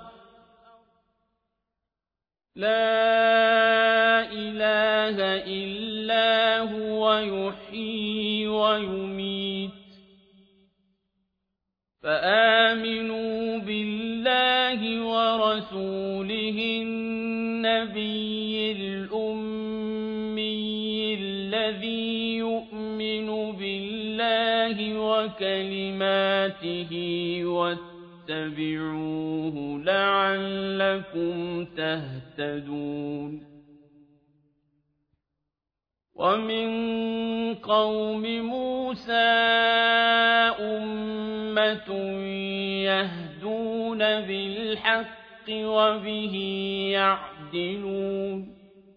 لَا إِلَٰهَ إِلَّا هُوَ يُحْيِي وَيُمِيتُ فَآمِنُوا بِاللَّهِ وَرَسُولِهِ النَّبِيِّ الْأُمِّيِّ الَّذِي يُؤْمِنُ بِاللَّهِ وَكَلِمَاتِهِ وَاتَّبِعُوهُ لَعَلَّكُمْ تَهْتَدُونَ وَمِن قَوْمِ مُوسَىٰ أُمَّةٌ يَهْدُونَ بِالْحَقِّ وَبِهِ يَعْدِلُونَ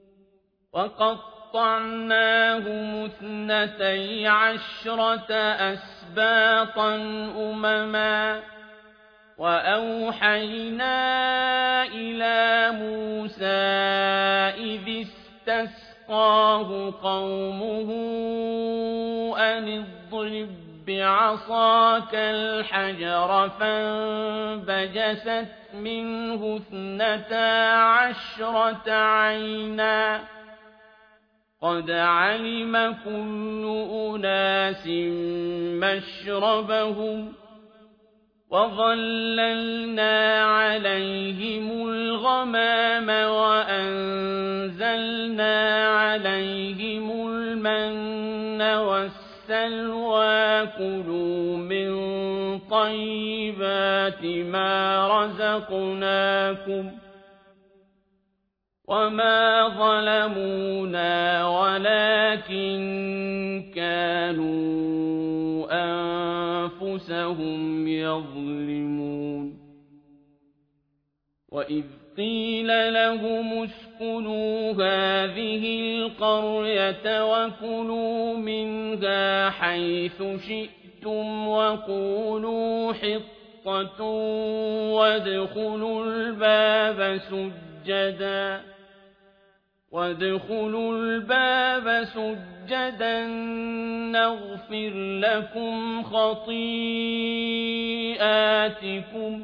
وَقَطَّعْنَاهُمُ 12 أَسْبَاطًا أُمَمًا وَأَوْحَيْنَا إِلَىٰ مُوسَىٰ إِذِ اسْتَسْقَاهُ قَوْمُهُ أَنِ اضْرِب بِّعَصَاكَ الْحَجَرَ فَانبَجَسَتْ مِنْهُ 12 عَيْنًا قَدْ عَلِمَ كُلُّ أُنَاسٍ مَّشْرَبَهُمْ وَظَلَّلْنَا عَلَيْهِمُ الْغَمَامَ وَأَنزَلْنَا عَلَيْهِمُ الْمَنَّ وَالسَّلْوَىٰ كُلُوا مِن طَيِّبَاتِ مَا رَزَقْنَاكُمْ وَمَا ظَلَمُونَا وَلَٰكِن كَانُوا أَنفُسَهُمْ يَظْلِمُونَ وَإِذْ قِيلَ لَهُمُ اسْكُنُوا هَٰذِهِ الْقَرْيَةَ وَكُلُوا مِنْهَا حَيْثُ شِئْتُمْ وَقُولُوا حِطَّةٌ وَادْخُلُوا الْبَابَ سُجَّدًا وادخلوا الباب سجدا نغفر لكم خطيئاتكم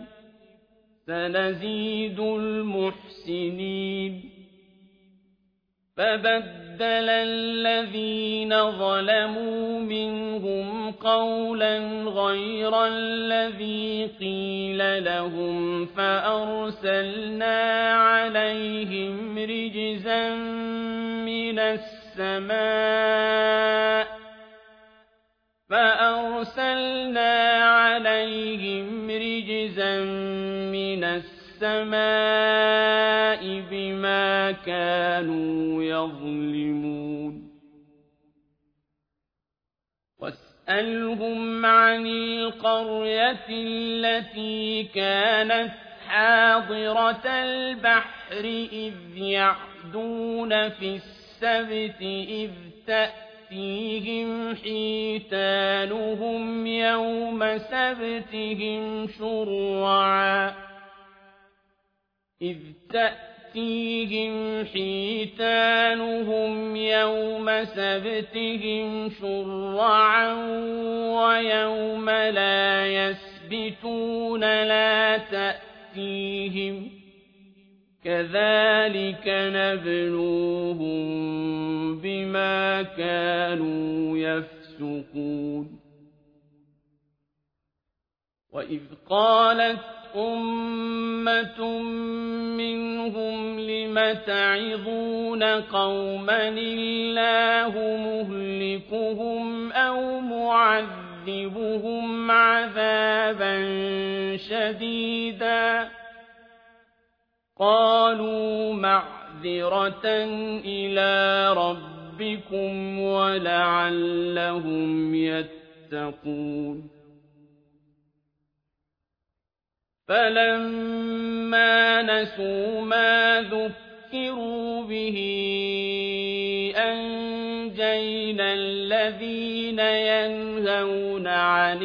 سنزيد المحسنين فبدل الذين ظلموا منهم قولا غير الذي قيل لهم فأرسلنا عليهم رجزا من السماء بما كانوا يظلمون واسألهم عن القرية التي كانت حاضرة البحر إذ يعدون في السبت إذ تأتيهم حيتانهم يوم سبتهم شرعا ويوم لا يسبتون لا تأتيهم كذلك نبلوهم بما كانوا يفسقون وإذ قالت أمة منهم لم تعظون قوما الله مهلكهم أو معذبهم عذابا شديدا قالوا معذرة إلى ربكم ولعلهم يتقون فلما نسوا ما ذكروا به أنجينا الذين ينهون عن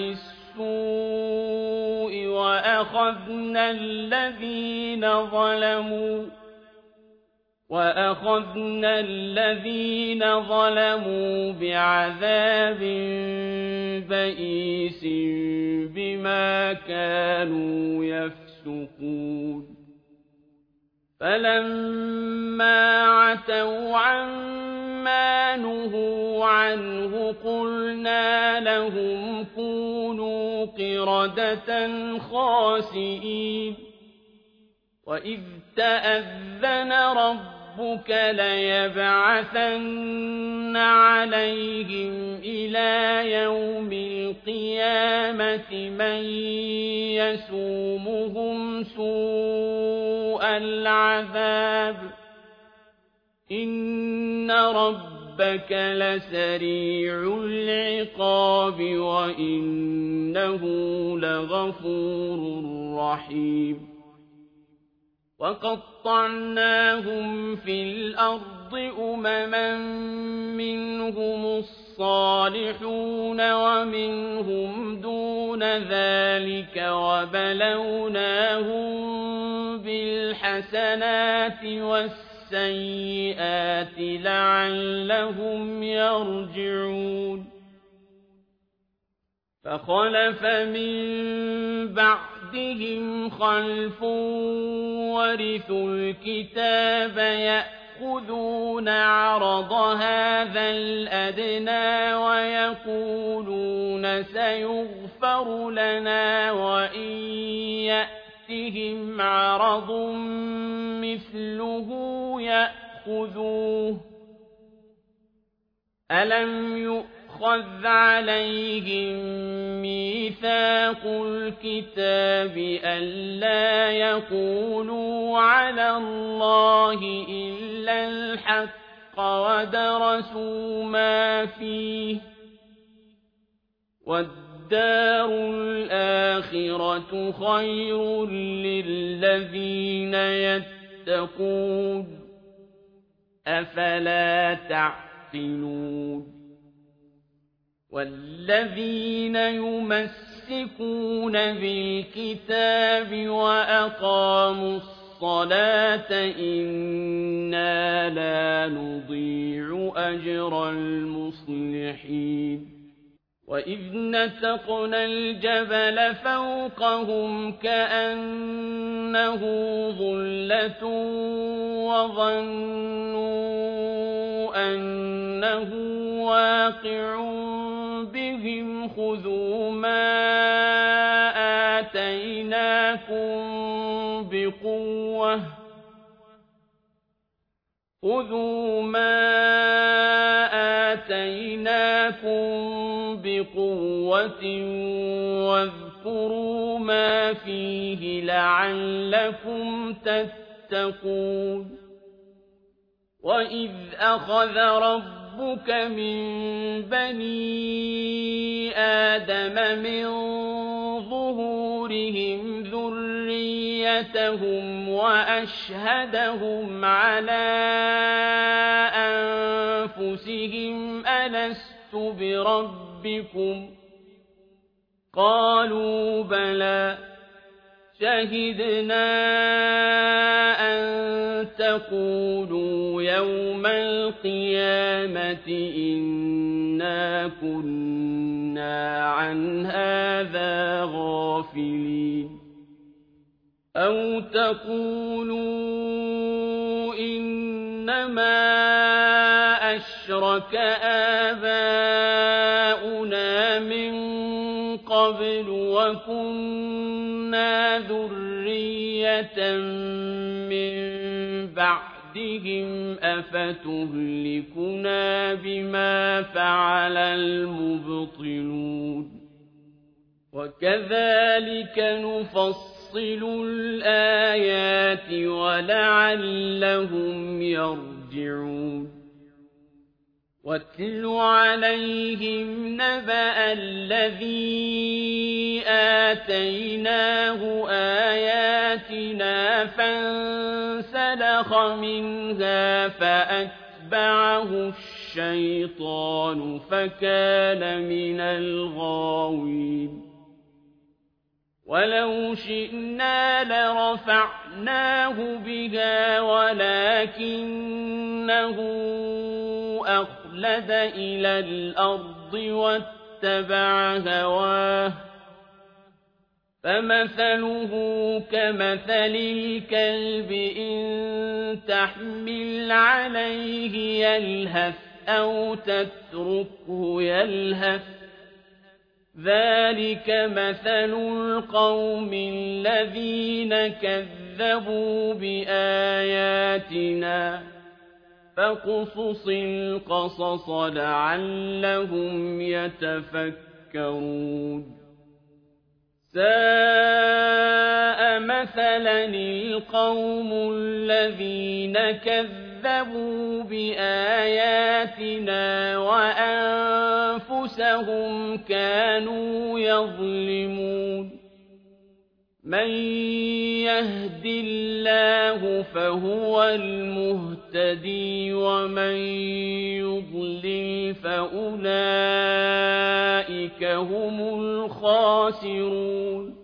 السوء وأخذنا الذين ظلموا بعذاب بئيس بما كانوا يفسقون فلما عتوا عما نهوا عنه قلنا لهم كونوا قردة خاسئين وإذ تأذن ربك ليبعثن عليهم إلى يوم القيامة من يسومهم سوء العذاب إن ربك لسريع العقاب وإنه لغفور رحيم وقطعناهم في الأرض أمما منهم الصالحون ومنهم دون ذلك وبلوناهم بالحسنات والسيئات لعلهم يرجعون فخلف من بعدهم خلف ورثوا الكتاب يأخذون عرض هذا الأدنى ويقولون سيغفر لنا وإن يأتهم عرض مثله يأخذوه ألم يؤخذ عليهم ميثاق الكتاب ألا يقولوا على الله إلا الحق ودرسوا ما فيه والدار الآخرة خير للذين يتقون أفلا تعقلون والذين يمسكون بالكتاب وأقاموا الصَّلَاةَ إِنَّا لَا نُضِيعُ أَجْرَ الْمُصْلِحِينَ وَإِذْ نَتَقْنَا الْجَبَلَ فَوْقَهُمْ كَأَنَّهُ ظُلَّةٌ وَظَنُّوا أَنَّهُ واقع بهم خُذُوا ما آتَيْنَاكُمْ بِقُوَّةٍ وَاذْكُرُوا مَا فِيهِ لَعَلَّكُمْ تَتَّقُونَ وَإِذْ أَخَذَ رَبُّكَ مِن بَنِي آدَمَ مِن ظُهُورِهِمْ ذُرِّيَّتَهُمْ وَأَشْهَدَهُمْ عَلَىٰ أَنفُسِهِمْ أَلَسْتُ بِرَبِّكُمْ ۖ قَالُوا بَلَىٰ شَهِدْنَا أَن تَقُولُوا يَوْمَ الْقِيَامَةِ إِنَّا كُنَّا عَنْ هَٰذَا غَافِلِينَ أَوْ تَقُولُوا إِنَّمَا أَشْرَكَ آبَاؤُنَا مِن قَبْلُ وَكُنَّا ذُرِّيَّةً مِّن بَعْدِهِمْ أَفَتُهْلِكُنَا بِمَا فَعَلَ الْمُبْطِلُونَ وَكَذَٰلِكَ نُفَصِّلُ الْآيَاتِ وَلَعَلَّهُمْ يَرْجِعُونَ وَاتْلُ عَلَيْهِمْ نَبَأَ الَّذِي آتَيْنَاهُ آيَاتِنَا فَانسَلَخَ مِنْهَا فَأَتْبَعَهُ الشَّيْطَانُ فَكَانَ مِنَ الْغَاوِينَ وَلَوْ شِئْنَا لَرَفَعْنَاهُ بِهَا وَلَٰكِنَّهُ أَخْلَدَ إِلَى الْأَرْضِ وَاتَّبَعَ هَوَاهُ فَمَثَلُهُ كَمَثَلِ الْكَلْبِ إِن تَحْمِلْ عَلَيْهِ يَلْهَثْ أَوْ تَتْرُكْهُ يَلْهَث ۚ ذَٰلِكَ مَثَلُ الْقَوْمِ الَّذِينَ كَذَّبُوا بِآيَاتِنَا ۚ فَاقْصُصِ الْقَصَصَ لَعَلَّهُمْ يَتَفَكَّرُونَ سَاءَ مَثَلًا الْقَوْمُ الَّذِينَ كَذَّبُوا بِآيَاتِنَا وَأَنفُسَهُمْ كَانُوا يَظْلِمُونَ مَن يَهْدِ اللَّهُ فَهُوَ الْمُهْتَدِي وَمَن يُضْلِلْ فَأُولَٰئِكَ هُمُ الْخَاسِرُونَ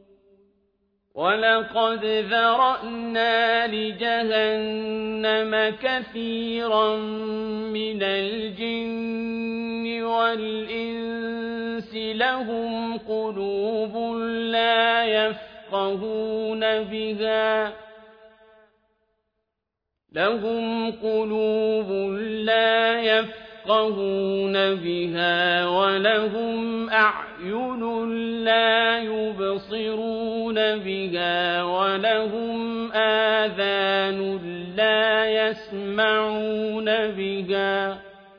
وَلَقَدْ ذَرَأْنَا لِجَهَنَّمَ كَثِيرًا مِّنَ الْجِنِّ وَالْإِنسِ لَهُمْ قُلُوبٌ لَّا يَفْقَهُونَ بِهَا وَلَهُمْ أَعْيُنٌ لَّا يُبْصِرُونَ بِهَا وَلَهُمْ آذَانٌ لَّا يَسْمَعُونَ بِهَا ۚ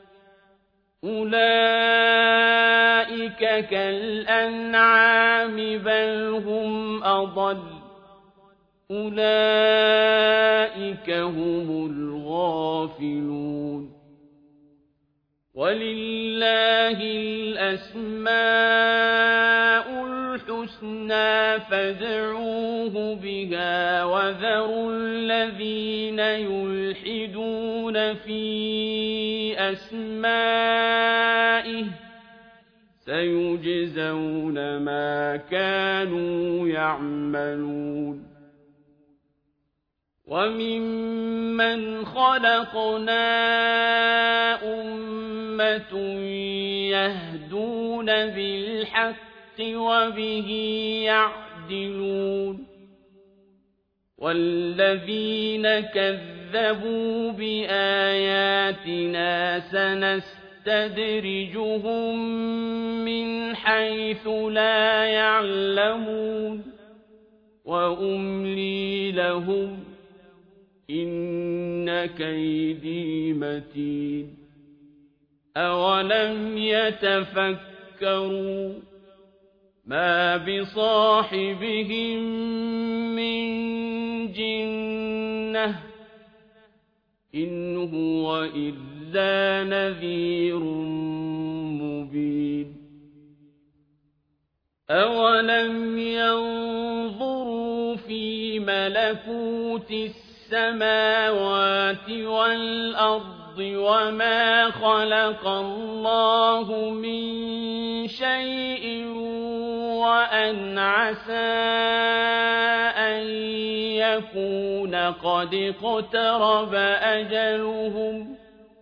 أُولَٰئِكَ كَالْأَنْعَامِ بَلْ هُمْ أَضَلُّ ۚ أُولَٰئِكَ هُمُ الْغَافِلُونَ وَلِلَّهِ الْأَسْمَاءُ الْحُسْنَىٰ فَادْعُوهُ بِهَا ۖ وَذَرُوا الَّذِينَ يُلْحِدُونَ فِي أَسْمَائِهِ ۚ سَيُجْزَوْنَ مَا كَانُوا يَعْمَلُونَ وَمِمَّنْ خَلَقْنَا أُمَّةٌ يَهْدُونَ بِالْحَقِّ وَبِهِ يَعْدِلُونَ وَالَّذِينَ كَذَّبُوا بِآيَاتِنَا سَنَسْتَدْرِجُهُم مِّنْ حَيْثُ لَا يَعْلَمُونَ وَأُمْلِي لَهُمْ إِنَّ كَيْدِي مَتِينٌ أَوَلَمْ يَتَفَكَّرُوا مَا بِصَاحِبِهِم مِّن جِنَّةٍ إِنْ هُوَ إِلَّا نَذِيرٌ مُّبِينٌ أَوَلَمْ يَنظُرُوا فِي مَلَكُوتِ السَّمَاوَاتِ وَالْأَرْضِ وَمَا خَلَقَ اللَّهُ مِن شَيْءٍ وَأَنْ عَسَىٰ أَن يَكُونَ قَدِ اقْتَرَبَ أَجَلُهُمْ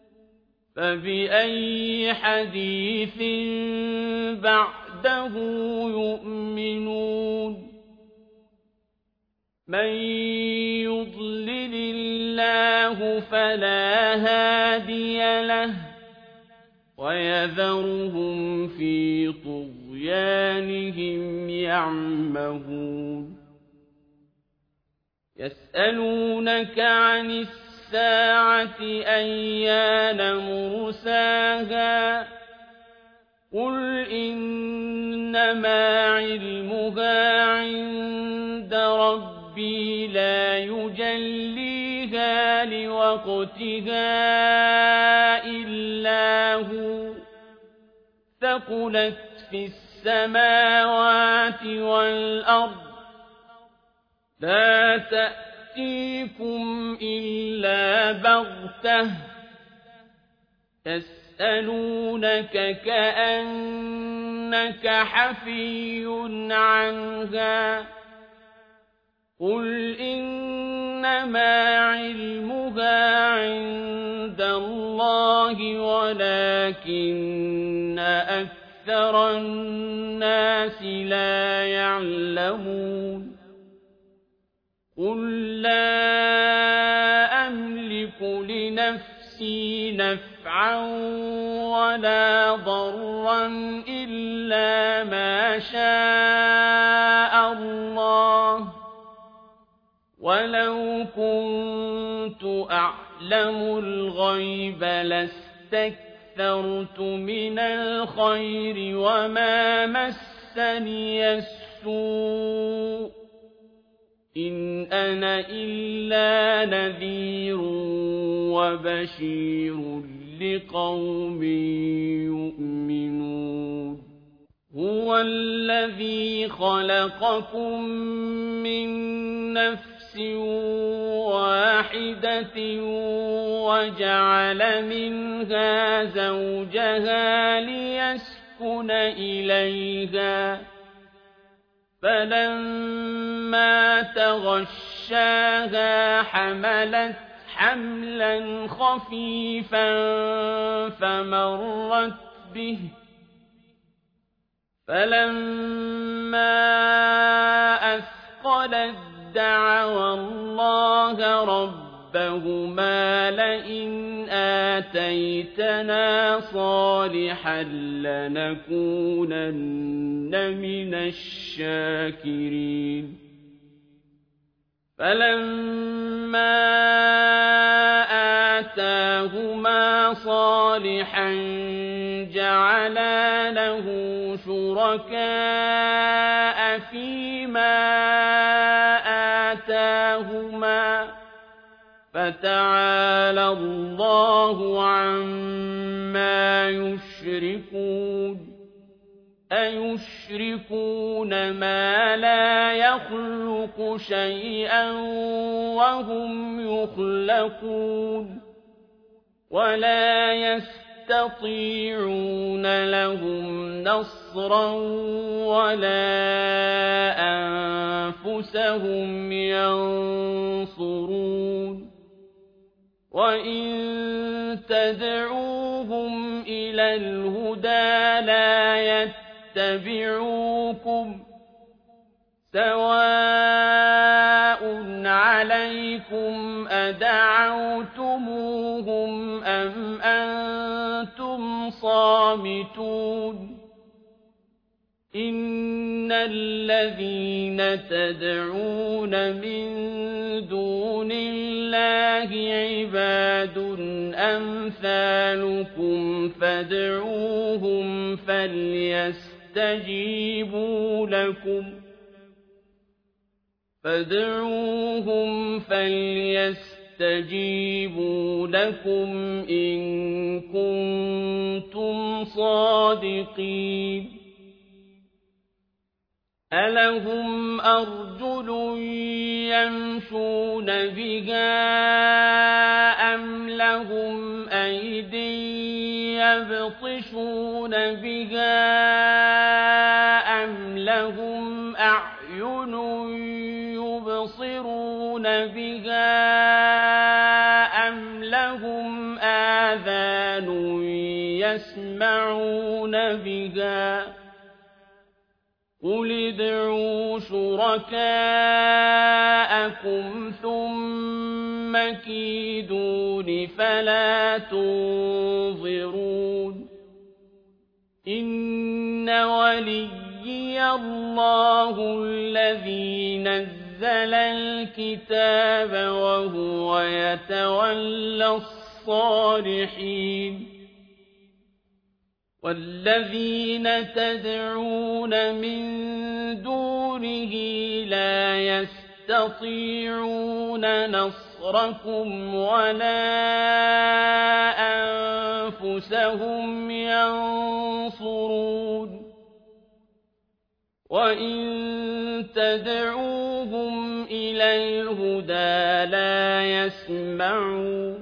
فَبِأَيِّ حَدِيثٍ بَعْدَهُ يُؤْمِنُونَ مَن يُضْلِلِ اللَّهُ فَلَا هَادِيَ لَهُ وَيَذَرُهُمْ فِي طُغْيَانِهِمْ يَعْمَهُونَ يَسْأَلُونَكَ عَنِ السَّاعَةِ أَيَّانَ مُرْسَاهَا قُلْ إِنَّمَا عِلْمُهَا عِندَ رَبِّي لَا يُجَلِّيهَا لِوَقْتِهَا إِلَّا هُوَ ثَقُلَتْ فِي السَّمَاوَاتِ وَالْأَرْضِ لَا تَأْتِيكُمْ إِلَّا بَغْتَةً يَسْأَلُونَكَ كَأَنَّكَ حَفِيٌّ عَنْهَا قُلْ إِنَّمَا عِلْمُهَا عِندَ اللَّهِ وَلَكِنَّ أَكْثَرَ النَّاسِ لَا يَعْلَمُونَ قُل لَّا أَمْلِكُ لِنَفْسِي نَفْعًا وَلَا ضَرًّا إِلَّا مَا شَاءَ اللَّهُ وَلَوْ كُنتُ أَعْلَمُ الْغَيْبَ لَاسْتَكْثَرْتُ مِنَ الْخَيْرِ وَمَا مَسَّنِيَ السُّوءُ إِنْ أَنَا إِلَّا نَذِيرٌ وَبَشِيرٌ لِقَوْمٍ يُؤْمِنُونَ هُوَ الَّذِي خَلَقَكُم مِّن نَّفْسٍ وَاحِدَةٍ وَجَعَلَ مِنْهَا زَوْجَهَا لِيَسْكُنَ إِلَيْهَا فَلَمَّا تَغَشَّاهَا حَمَلَتْ حَمْلًا خَفِيفًا فَمَرَّتْ بِهِ فَلَمَّا أَثْقَلَتْ دَعَوَا اللَّهَ رَبَّهُمَا لَئِنْ آتَيْتَنَا صَالِحًا لَّنَكُونَنَّ مِنَ الشَّاكِرِينَ فَلَمَّا آتَاهُمَا صَالِحًا جَعَلَا لَهُ شُرَكَاءَ فِيمَا آتَاهُمَا فَتَعَالَى اللَّهُ عَمَّا يُشْرِكُونَ أَيُشْرِكُونَ مَا لَا يَخْلُقُ شَيْئًا وَهُمْ يُخْلَقُونَ وَلَا يستطيعون لهم نصرا ولا أنفسهم ينصرون وإن تدعوهم إلى الهدى لا يتبعوكم سواء عليكم أدعوتموهم أم أنتم صامتون إن الذين تدعون من دون الله عباد أمثالكم فادعوهم فليستجيبوا لكم إن كنتم صادقين ألهم أرجل يمشون بها أم لهم أيد يبطشون بها أم لهم أعين يبصرون بها أم لهم آذان يسمعون بها قل ادعوا شركاءكم ثم كيدون فلا تنظرون إن وليي الله الذي نزل الكتاب وهو يتولى الصالحين والذين تدعون من دونه لا يستطيعون نصركم ولا أنفسهم ينصرون وإن تدعوهم إلى الهدى لا يسمعون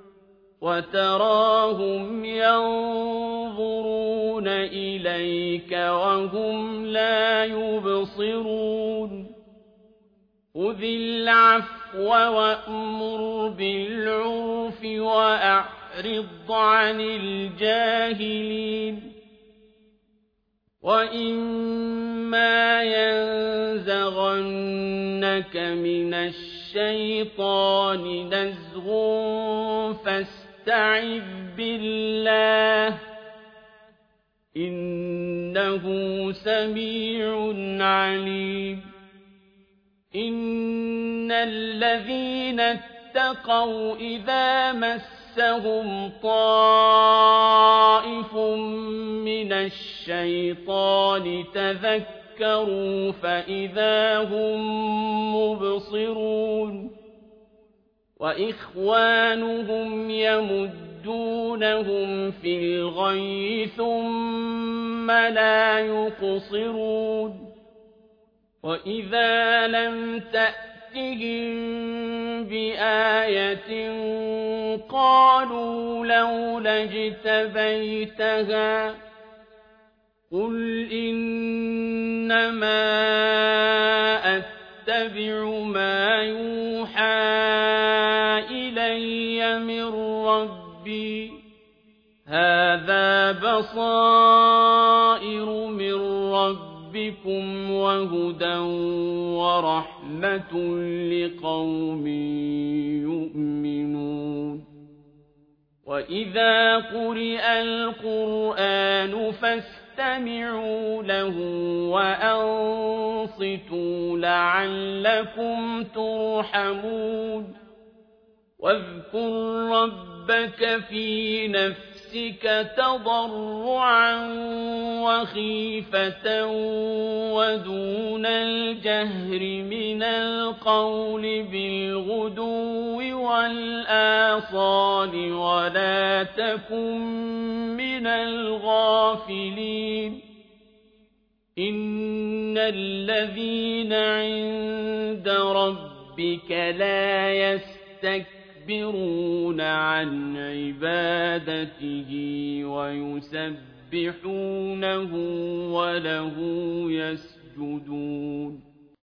وتراهم ينظرون إليك وهم لا يبصرون خذ العفو وأمر بالعرف وأعرض عن الجاهلين وإما ينزغنك من الشيطان نزغ فاستعذ بالله إنه سميع عليم إن الذين اتقوا إذا مسهم طائف من الشيطان تذكروا فإذا هم مبصرون وإخوانهم يمدونهم في الغي ثم لا يقصرون وإذا لم تأتهم بآية قالوا لولا اجتبيتها قل إنما أتبع ما يوحى إلي من ربي هذا بصائر من ربكم وهدى ورحمة لقوم يؤمنون وإذا قرئ القرآن فاستمعوا له وأنصتوا لعلكم ترحمون واذكر ربك في نفسك تضرعا وخيفة ودون الجهر من القول بالغدو والآصال ولا تكن من الغافلين إن الذين عند ربك لا يستكبرون يستكبرون عن عبادته ويسبحونه وله يسجدون